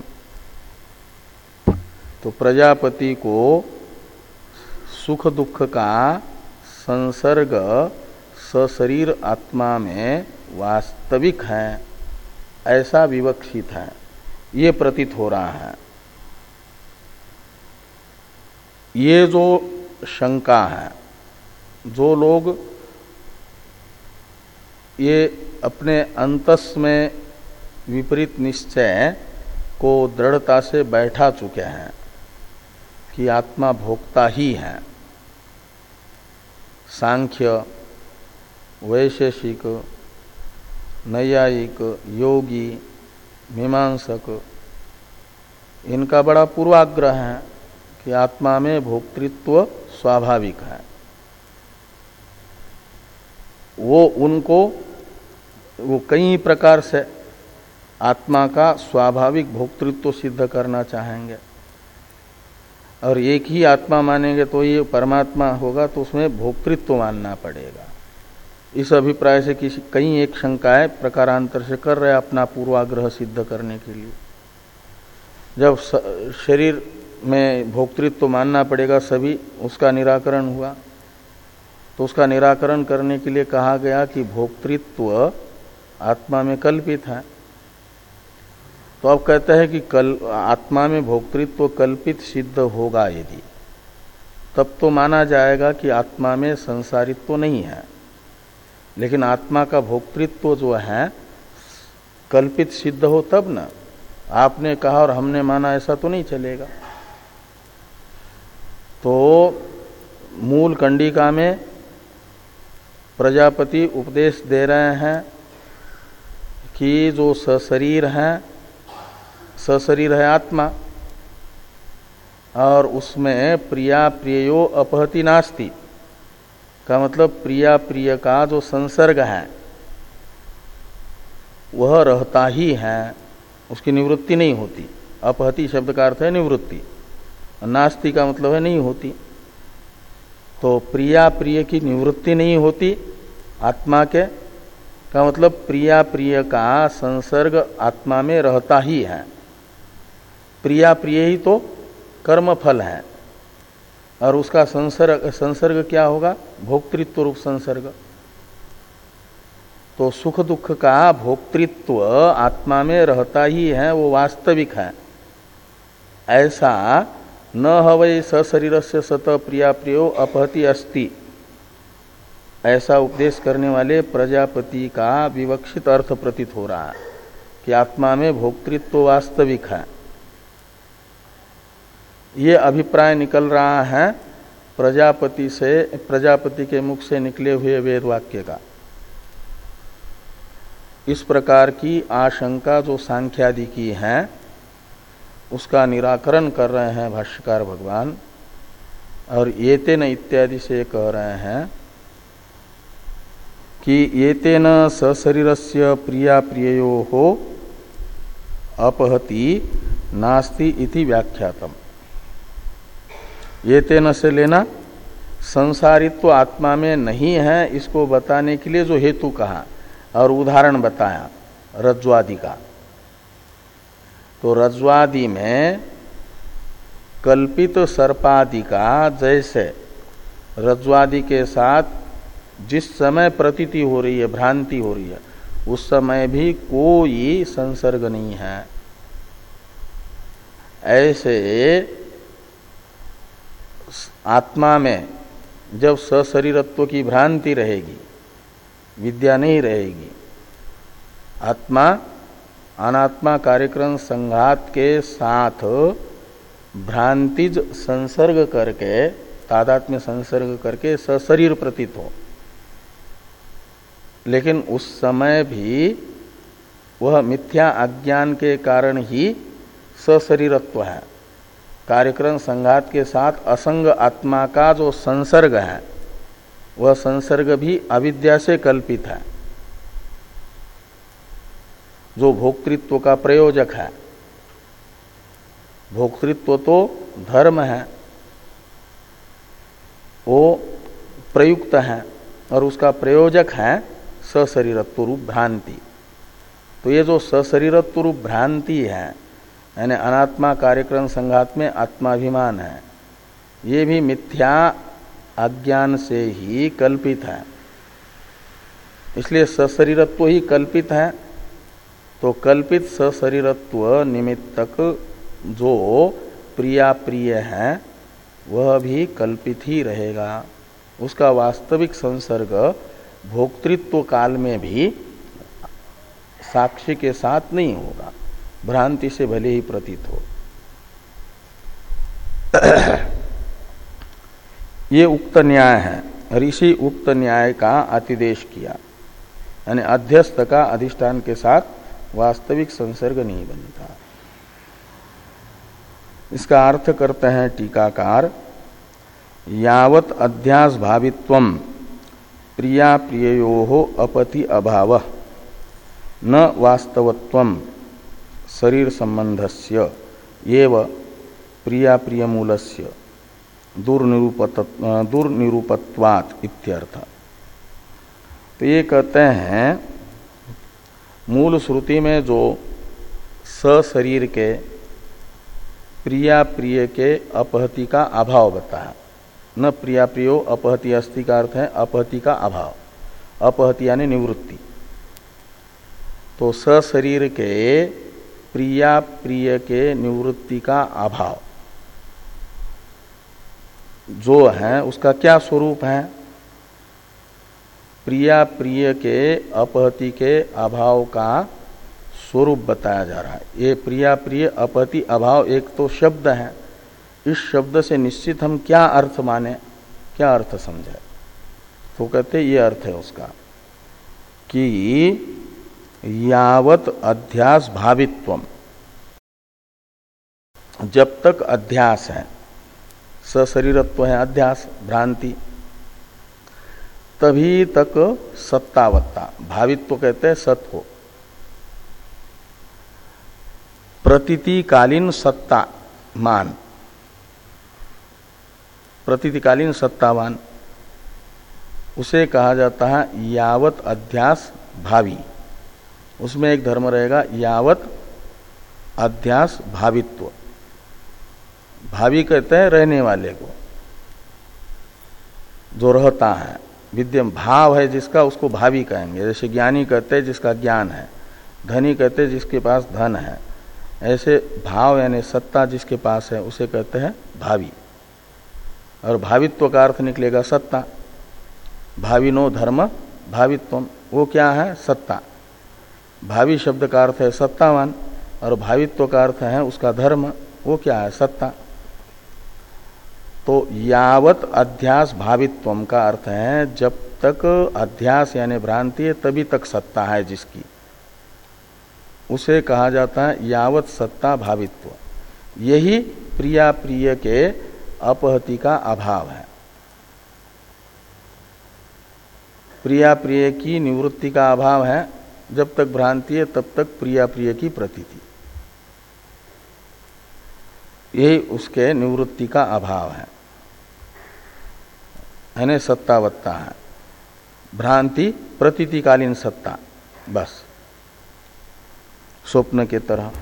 तो प्रजापति को सुख दुख का संसर्ग सशरीर आत्मा में वास्तविक है, ऐसा विवक्षित है, ये प्रतीत हो रहा है। ये जो शंका है, जो लोग ये अपने अंतस में विपरीत निश्चय को दृढ़ता से बैठा चुके हैं कि आत्मा भोक्ता ही है, सांख्य, वैशेषिक, नैयायिक, योगी, मीमांसक, इनका बड़ा पूर्वाग्रह है कि आत्मा में भोक्तृत्व स्वाभाविक है। वो उनको वो कई प्रकार से आत्मा का स्वाभाविक भोक्तृत्व सिद्ध करना चाहेंगे, और एक ही आत्मा मानेंगे तो ये परमात्मा होगा, तो उसमें भोक्तृत्व मानना पड़ेगा। इस अभिप्राय से किसी कई एक शंकाएं प्रकारांतर से कर रहे अपना पूर्वाग्रह सिद्ध करने के लिए। जब शरीर में भोक्तृत्व मानना पड़ेगा सभी, उसका निराकरण हुआ, तो उसका निराकरण करने के लिए कहा गया कि भोक्तृत्व आत्मा में कल्पित है। तो अब कहते हैं कि कल आत्मा में भोक्तृत्व कल्पित सिद्ध होगा यदि, तब तो माना जाएगा कि आत्मा में संसारित्व नहीं है, लेकिन आत्मा का भोक्तृत्व जो है कल्पित सिद्ध हो तब न। आपने कहा और हमने माना ऐसा तो नहीं चलेगा। तो मूल कंडिका में प्रजापति उपदेश दे रहे हैं कि जो सशरीर है, सशरीर है आत्मा, और उसमें प्रिया प्रियो अपहति नास्ति का मतलब प्रिया प्रिय का जो संसर्ग है वह रहता ही है, उसकी निवृत्ति नहीं होती। अपहति शब्द का अर्थ है निवृत्ति, नास्ति का मतलब है नहीं होती। तो प्रिया प्रिय की निवृत्ति नहीं होती आत्मा के, का मतलब प्रिया प्रिय का संसर्ग आत्मा में रहता ही है। प्रिया प्रिय ही तो कर्म फल है, और उसका संसर्ग संसर्ग क्या होगा? भोक्तृत्व रूप संसर्ग। तो सुख दुख का भोक्तृत्व आत्मा में रहता ही है, वो वास्तविक है। ऐसा न हवै सशरीरस्य सत प्रिया प्रियो अपहति अस्ति, ऐसा उपदेश करने वाले प्रजापति का विवक्षित अर्थ प्रतीत हो रहा है कि आत्मा में भोक्तृत्व वास्तविक है। ये अभिप्राय निकल रहा है प्रजापति से, प्रजापति के मुख से निकले हुए वेद वाक्य का। इस प्रकार की आशंका जो सांख्यादि की है उसका निराकरण कर रहे हैं भाष्यकार भगवान, और येतेन इत्यादि से कह रहे हैं कि येतेन सशरीरस्य प्रिया प्रियोः अपहति नास्ति इति व्याख्यातम। येतेन से लेना संसारित्व आत्मा में नहीं है, इसको बताने के लिए जो हेतु कहा और उदाहरण बताया रज्ज्वादि का। तो रज्ज्वादि में कल्पित सर्पादि का जैसे रज्ज्वादि के साथ जिस समय प्रतीति हो रही है, भ्रांति हो रही है, उस समय भी कोई संसर्ग नहीं है, ऐसे आत्मा में जब सशरीरत्व की भ्रांति रहेगी, विद्या नहीं रहेगी, आत्मा अनात्मा कार्यक्रम संघात के साथ भ्रांतिज संसर्ग करके, तादात्म्य संसर्ग करके सशरीर प्रतीत हो, लेकिन उस समय भी वह मिथ्या अज्ञान के कारण ही सशरीरत्व है। कार्यक्रम संघात के साथ असंग आत्मा का जो संसर्ग है वह संसर्ग भी अविद्या से कल्पित है, जो भोक्तृत्व का प्रयोजक है। भोक्तृत्व तो धर्म है, वो प्रयुक्त है, और उसका प्रयोजक है सशरीरत्व रूप भ्रांति। तो ये जो सशरीरत्व रूप भ्रांति है, यानी अनात्मा कार्यक्रम संघात में आत्माभिमान है, ये भी मिथ्या अज्ञान से ही कल्पित है। इसलिए सशरीरत्व ही कल्पित है। तो कल्पित सशरीरत्व निमित्तक जो प्रिया प्रिय है वह भी कल्पित ही रहेगा। उसका वास्तविक संसर्ग भोक्तृत्व काल में भी साक्षी के साथ नहीं होगा, भ्रांति से भले ही प्रतीत हो। ये उक्त न्याय है। ऋषि उक्त न्याय का अतिदेश किया, यानी अध्यस्त का अधिष्ठान के साथ वास्तविक संसर्ग नहीं बनता। इसका अर्थ करते हैं टीकाकार, यावत अध्यास भावित्वम प्रिया प्रिययोः अपति अभाव न वास्तवत्वम शरीर संबंधस्य एव प्रिया प्रिय मूलस्य दुर्निरूपत्वात् इत्यर्थ। तो ये कहते हैं मूल श्रुति में जो सशरीर के प्रिया प्रिय के अपहति का अभाव बताया, न प्रिया प्रियो अपहति अस्ति का अर्थ है अपहति का अभाव, अपहति यानी निवृत्ति। तो सशरीर के प्रिया प्रिय के निवृत्ति का अभाव जो है उसका क्या स्वरूप है? प्रिया प्रिय के अपहति के अभाव का स्वरूप बताया जा रहा है। ये प्रिया प्रिय अपहति अभाव एक तो शब्द है, इस शब्द से निश्चित हम क्या अर्थ माने, क्या अर्थ समझे? तो कहते ये अर्थ है उसका कि यावत अध्यास भावित्वम, जब तक अध्यास है, सशरीरत्व है अध्यास भ्रांति, तभी तक सत्तावत्ता, भावित्व कहते हैं सत हो, प्रतीतिकालीन सत्ता मान, प्रतीतिकालीन सत्तावान, उसे कहा जाता है यावत अध्यास भावी। उसमें एक धर्म रहेगा यावत अध्यास भावित्व। भावी कहते हैं रहने वाले को, जो रहता है, विद्यम भाव है जिसका, उसको भावी कहेंगे। जैसे ज्ञानी कहते हैं जिसका ज्ञान है, धनी कहते हैं जिसके पास धन है। ऐसे भाव यानी सत्ता जिसके पास है उसे कहते हैं भावी। और भावित्व का अर्थ निकलेगा सत्ता। भाविनो धर्म भावित्वम, वो क्या है? सत्ता। भावी शब्द का अर्थ है सत्तावान और भावित्व का अर्थ है उसका धर्म, वो क्या है? सत्ता। तो यावत अध्यास भावित्वम का अर्थ है जब तक अध्यास यानी भ्रांति है तभी तक सत्ता है जिसकी, उसे कहा जाता है यावत सत्ता भावित्व। यही प्रिया प्रिय के अपहति का अभाव है। प्रिया प्रिय की निवृत्ति का अभाव है, जब तक भ्रांति है तब तक प्रिया प्रिय की प्रतीति, यही उसके निवृत्ति का अभाव है, यानी सत्तावत्ता है। भ्रांति प्रतीतिकालीन सत्ता, बस स्वप्न के तरह।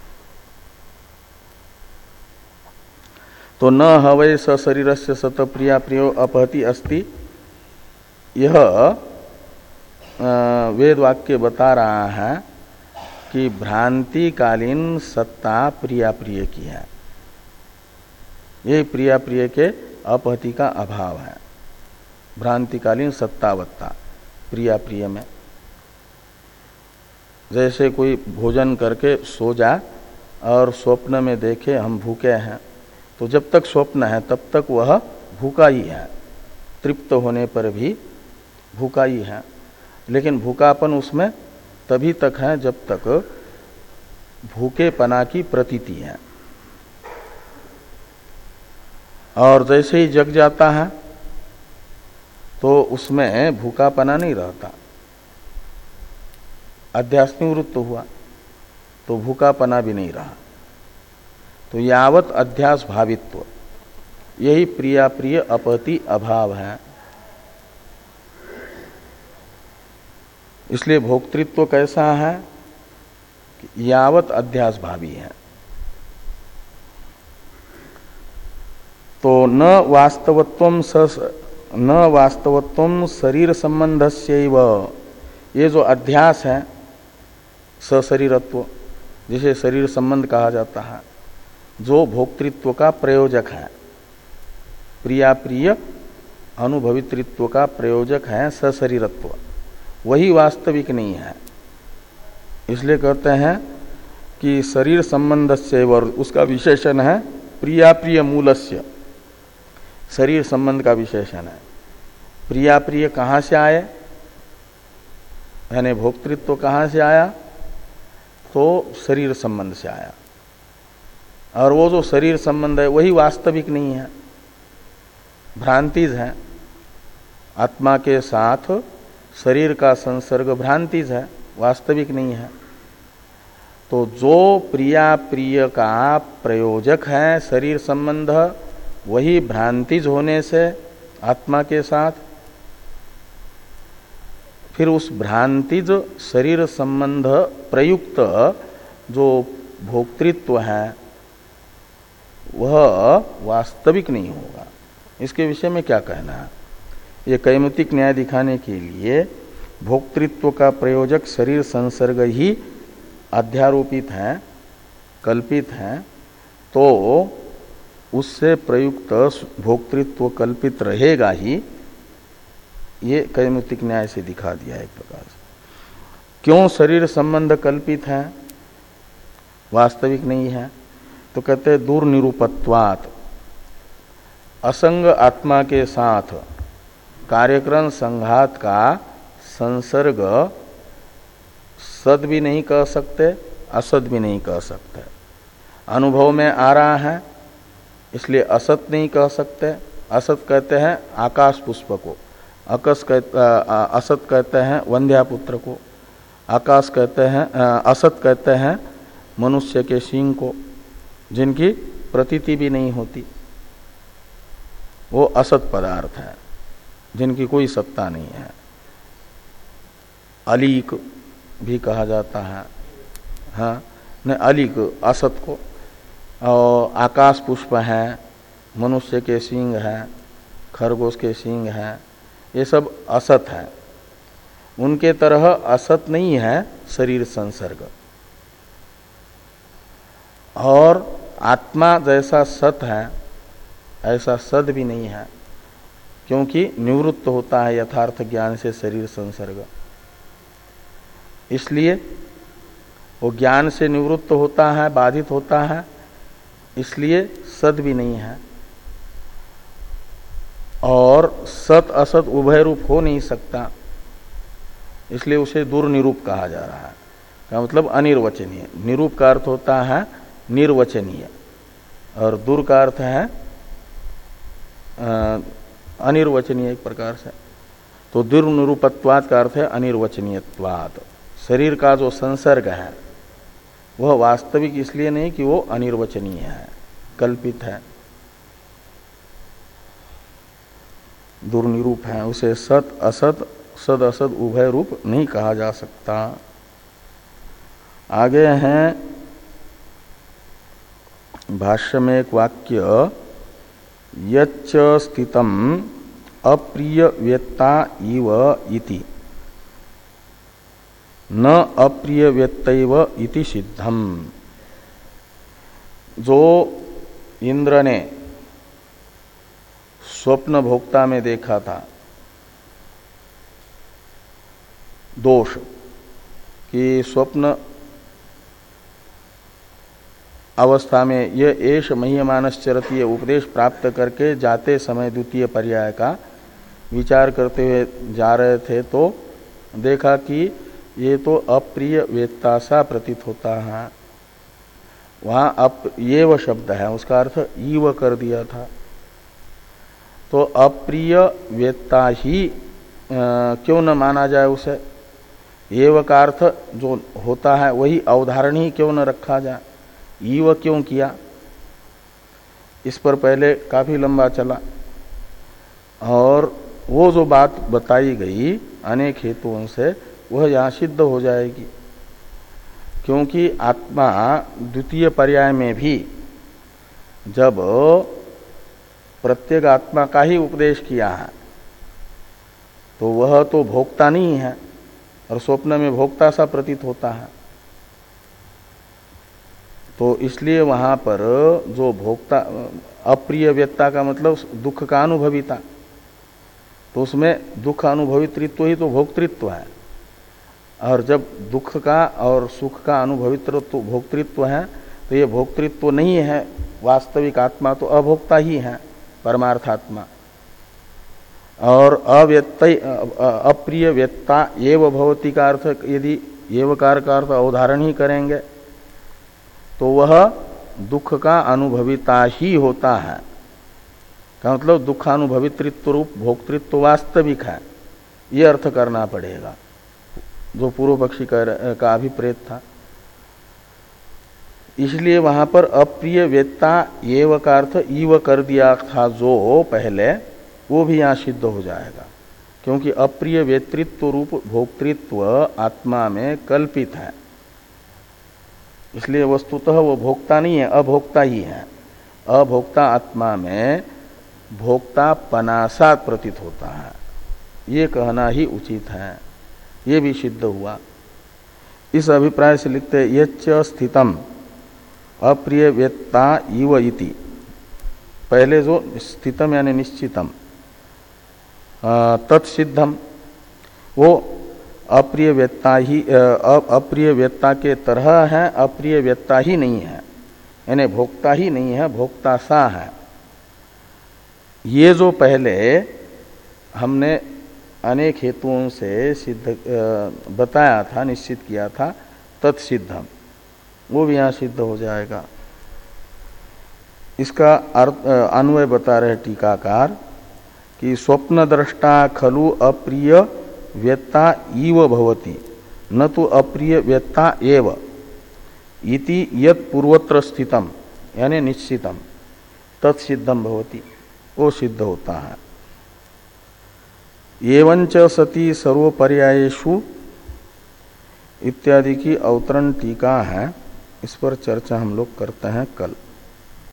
तो न हवै सशरीरस्य सत प्रिया प्रियो अपहति अस्ति, यह वेद वाक्य बता रहा है कि भ्रांतिकालीन सत्ता प्रिया प्रिय की है। ये प्रिया प्रिय के अपहति का अभाव है, भ्रांतिकालीन सत्तावत्ता प्रिया प्रिय में। जैसे कोई भोजन करके सो जाए और स्वप्न में देखे हम भूखे हैं, तो जब तक स्वप्न है तब तक वह भूखा ही है, तृप्त होने पर भी भूखा ही है। लेकिन भूखापन उसमें तभी तक है जब तक भूखेपना की प्रतीति है, और जैसे ही जग जाता है तो उसमें भूखापना नहीं रहता, अध्यास निवृत्त हुआ तो भूखापना भी नहीं रहा। तो यावत अध्यास भावित्व, यही प्रिया प्रिय अपहति अभाव है। इसलिए भोक्तृत्व कैसा है? यावत अध्यास भावी है। तो न वास्तवत्वम स न वास्तवत्वम शरीर संबंधस्यैव, ये जो अध्यास है सशरीरत्व, जिसे शरीर संबंध कहा जाता है, जो भोक्तृत्व का प्रयोजक है, प्रिया प्रिय अनुभवित्व का प्रयोजक है सशरीरत्व, वही वास्तविक नहीं है। इसलिए कहते हैं कि शरीर संबंध से, और उसका विशेषण है प्रिया प्रिय मूलस्य, शरीर संबंध का विशेषण है। प्रिया प्रिय कहाँ से आए, यानी भोक्तृत्व कहाँ से आया, तो शरीर संबंध से आया। और वो जो शरीर संबंध है वही वास्तविक नहीं है, भ्रांतिज है। आत्मा के साथ शरीर का संसर्ग भ्रांतिज है, वास्तविक नहीं है। तो जो प्रिया प्रिय का प्रयोजक है शरीर संबंध, वही भ्रांतिज होने से आत्मा के साथ, फिर उस भ्रांतिज शरीर संबंध प्रयुक्त जो भोक्तृत्व है वह वास्तविक नहीं होगा। इसके विषय में क्या कहना है? ये कैमुतिक न्याय दिखाने के लिए भोक्तृत्व का प्रयोजक शरीर संसर्ग ही अध्यारोपित है, कल्पित है, तो उससे प्रयुक्त भोक्तृत्व कल्पित रहेगा ही। ये कैमुतिक न्याय से दिखा दिया एक प्रकार से। क्यों शरीर संबंध कल्पित है, वास्तविक नहीं है? तो कहते हैं दुर्निरूपत्वात्, असंग आत्मा के साथ कार्यक्रम संघात का संसर्ग सद भी नहीं कह सकते, असत भी नहीं कह सकते। अनुभव में आ रहा है इसलिए असत नहीं कह सकते। असत कहते हैं आकाश पुष्प को, अकस कहते असत कहते हैं वंध्या पुत्र को, आकाश कहते हैं असत कहते हैं मनुष्य के सींग को, जिनकी प्रतीति भी नहीं होती, वो असत पदार्थ है, जिनकी कोई सत्ता नहीं है। अलीक भी कहा जाता है, हाँ न अलीक असत को। और आकाश पुष्प है, मनुष्य के सींग है, खरगोश के सींग है, ये सब असत है। उनके तरह असत नहीं है शरीर संसर्ग। और आत्मा जैसा सत है ऐसा सद भी नहीं है, क्योंकि निवृत्त होता है यथार्थ ज्ञान से शरीर संसर्ग। इसलिए वो ज्ञान से निवृत्त होता है, बाधित होता है, इसलिए सद भी नहीं है। और सत असत उभय रूप हो नहीं सकता, इसलिए उसे दुर्निरूप कहा जा रहा है। का मतलब अनिर्वचनीय। निरूप का अर्थ होता है निर्वचनीय, और दुर का अर्थ है अनिर्वचनीय एक प्रकार से। तो दुर्निरूपत्वाद का अर्थ है अनिर्वचनीयत्वाद। शरीर का जो संसर्ग है वह वास्तविक इसलिए नहीं कि वो अनिर्वचनीय है, कल्पित है, दुर्निरूप है। उसे सत असत सद असद उभय रूप नहीं कहा जा सकता। आगे हैं भाष्य में एक वाक्य, यच्च स्थितम अप्रिय व्यत्ता इव इति न अप्रिय व्यत्तैव इति सिद्धम। जो इंद्र ने स्वप्न भोक्ता में देखा था दोष, कि स्वप्न अवस्था में यह एष मह्यमानश्चरति उपदेश प्राप्त करके जाते समय द्वितीय पर्याय का विचार करते हुए जा रहे थे, तो देखा कि ये तो अप्रिय वेत्ता सा प्रतीत होता है। वहां अप ये वह शब्द है, उसका अर्थ ईव कर दिया था। तो अप्रिय वेत्ता ही आ, क्यों न माना जाए उसे? एव का अर्थ जो होता है वही अवधारण ही क्यों न रखा जाए? ईव क्यों किया? इस पर पहले काफी लंबा चला, और वो जो बात बताई गई अनेक हेतुओं से वह यहाँ सिद्ध हो जाएगी। क्योंकि आत्मा द्वितीय पर्याय में भी जब प्रत्येक आत्मा का ही उपदेश किया है तो वह तो भोक्ता नहीं है, और स्वप्न में भोक्ता सा प्रतीत होता है। तो इसलिए वहां पर जो भोक्ता अप्रिय व्यक्ता का मतलब दुख का अनुभविता, तो उसमें दुख अनुभवित्व ही तो भोक्तृत्व है। और जब दुख का और सुख का अनुभवित्व तो भोक्तृत्व है, तो ये भोक्तृत्व नहीं है वास्तविक आत्मा, तो अभोक्ता ही है परमार्थात्मा। और अव्यक्त अप्रिय व्यक्ता एव भवति का अर्थ यदि एवकार का अर्थ अवधारण ही करेंगे तो वह दुख का अनुभविता ही होता है। का मतलब दुखानुभवित्व रूप भोक्तृत्व वास्तविक है, ये अर्थ करना पड़ेगा, जो पूर्व पक्षी का अभिप्रेत था। इसलिए वहां पर अप्रिय व्यक्ता एव का अर्थ ईव कर दिया था जो पहले, वो भी यहां सिद्ध हो जाएगा, क्योंकि अप्रिय व्यक्तित्व रूप भोक्तृत्व आत्मा में कल्पित है। इसलिए वस्तुतः वो भोक्ता नहीं है, अभोक्ता ही है। अभोक्ता आत्मा में भोक्ता पनासा प्रतीत होता है, ये कहना ही उचित है, ये भी सिद्ध हुआ। इस अभिप्राय से लिखते यच्च स्थितम अप्रिय व्यक्ता इव इति, पहले जो स्थितम यानी निश्चितम तत्सिद्धम, वो अप्रिय व्यक्ता ही अप्रिय व्यक्ता के तरह है, अप्रिय व्यक्ता ही नहीं है, यानी भोक्ता ही नहीं है, भोक्ता सा है। ये जो पहले हमने अनेक हेतुओं से सिद्ध बताया था, निश्चित किया था, तत्सिद्धम, वो भी यहाँ सिद्ध हो जाएगा। इसका अर्थ अन्वय बता रहे टीकाकार कि स्वप्न दृष्टा खलु अप्रिय व्यक्ता इव भवति न तो अप्रिय व्यक्ता एव इति यत् पूर्वत्र स्थितम यानी निश्चितम तत्सिद्धम भवति, वो सिद्ध होता है। एवंच सति सर्वपर्यायेषु इत्यादि की अवतरण टीका है, इस पर चर्चा हम लोग करते हैं कल।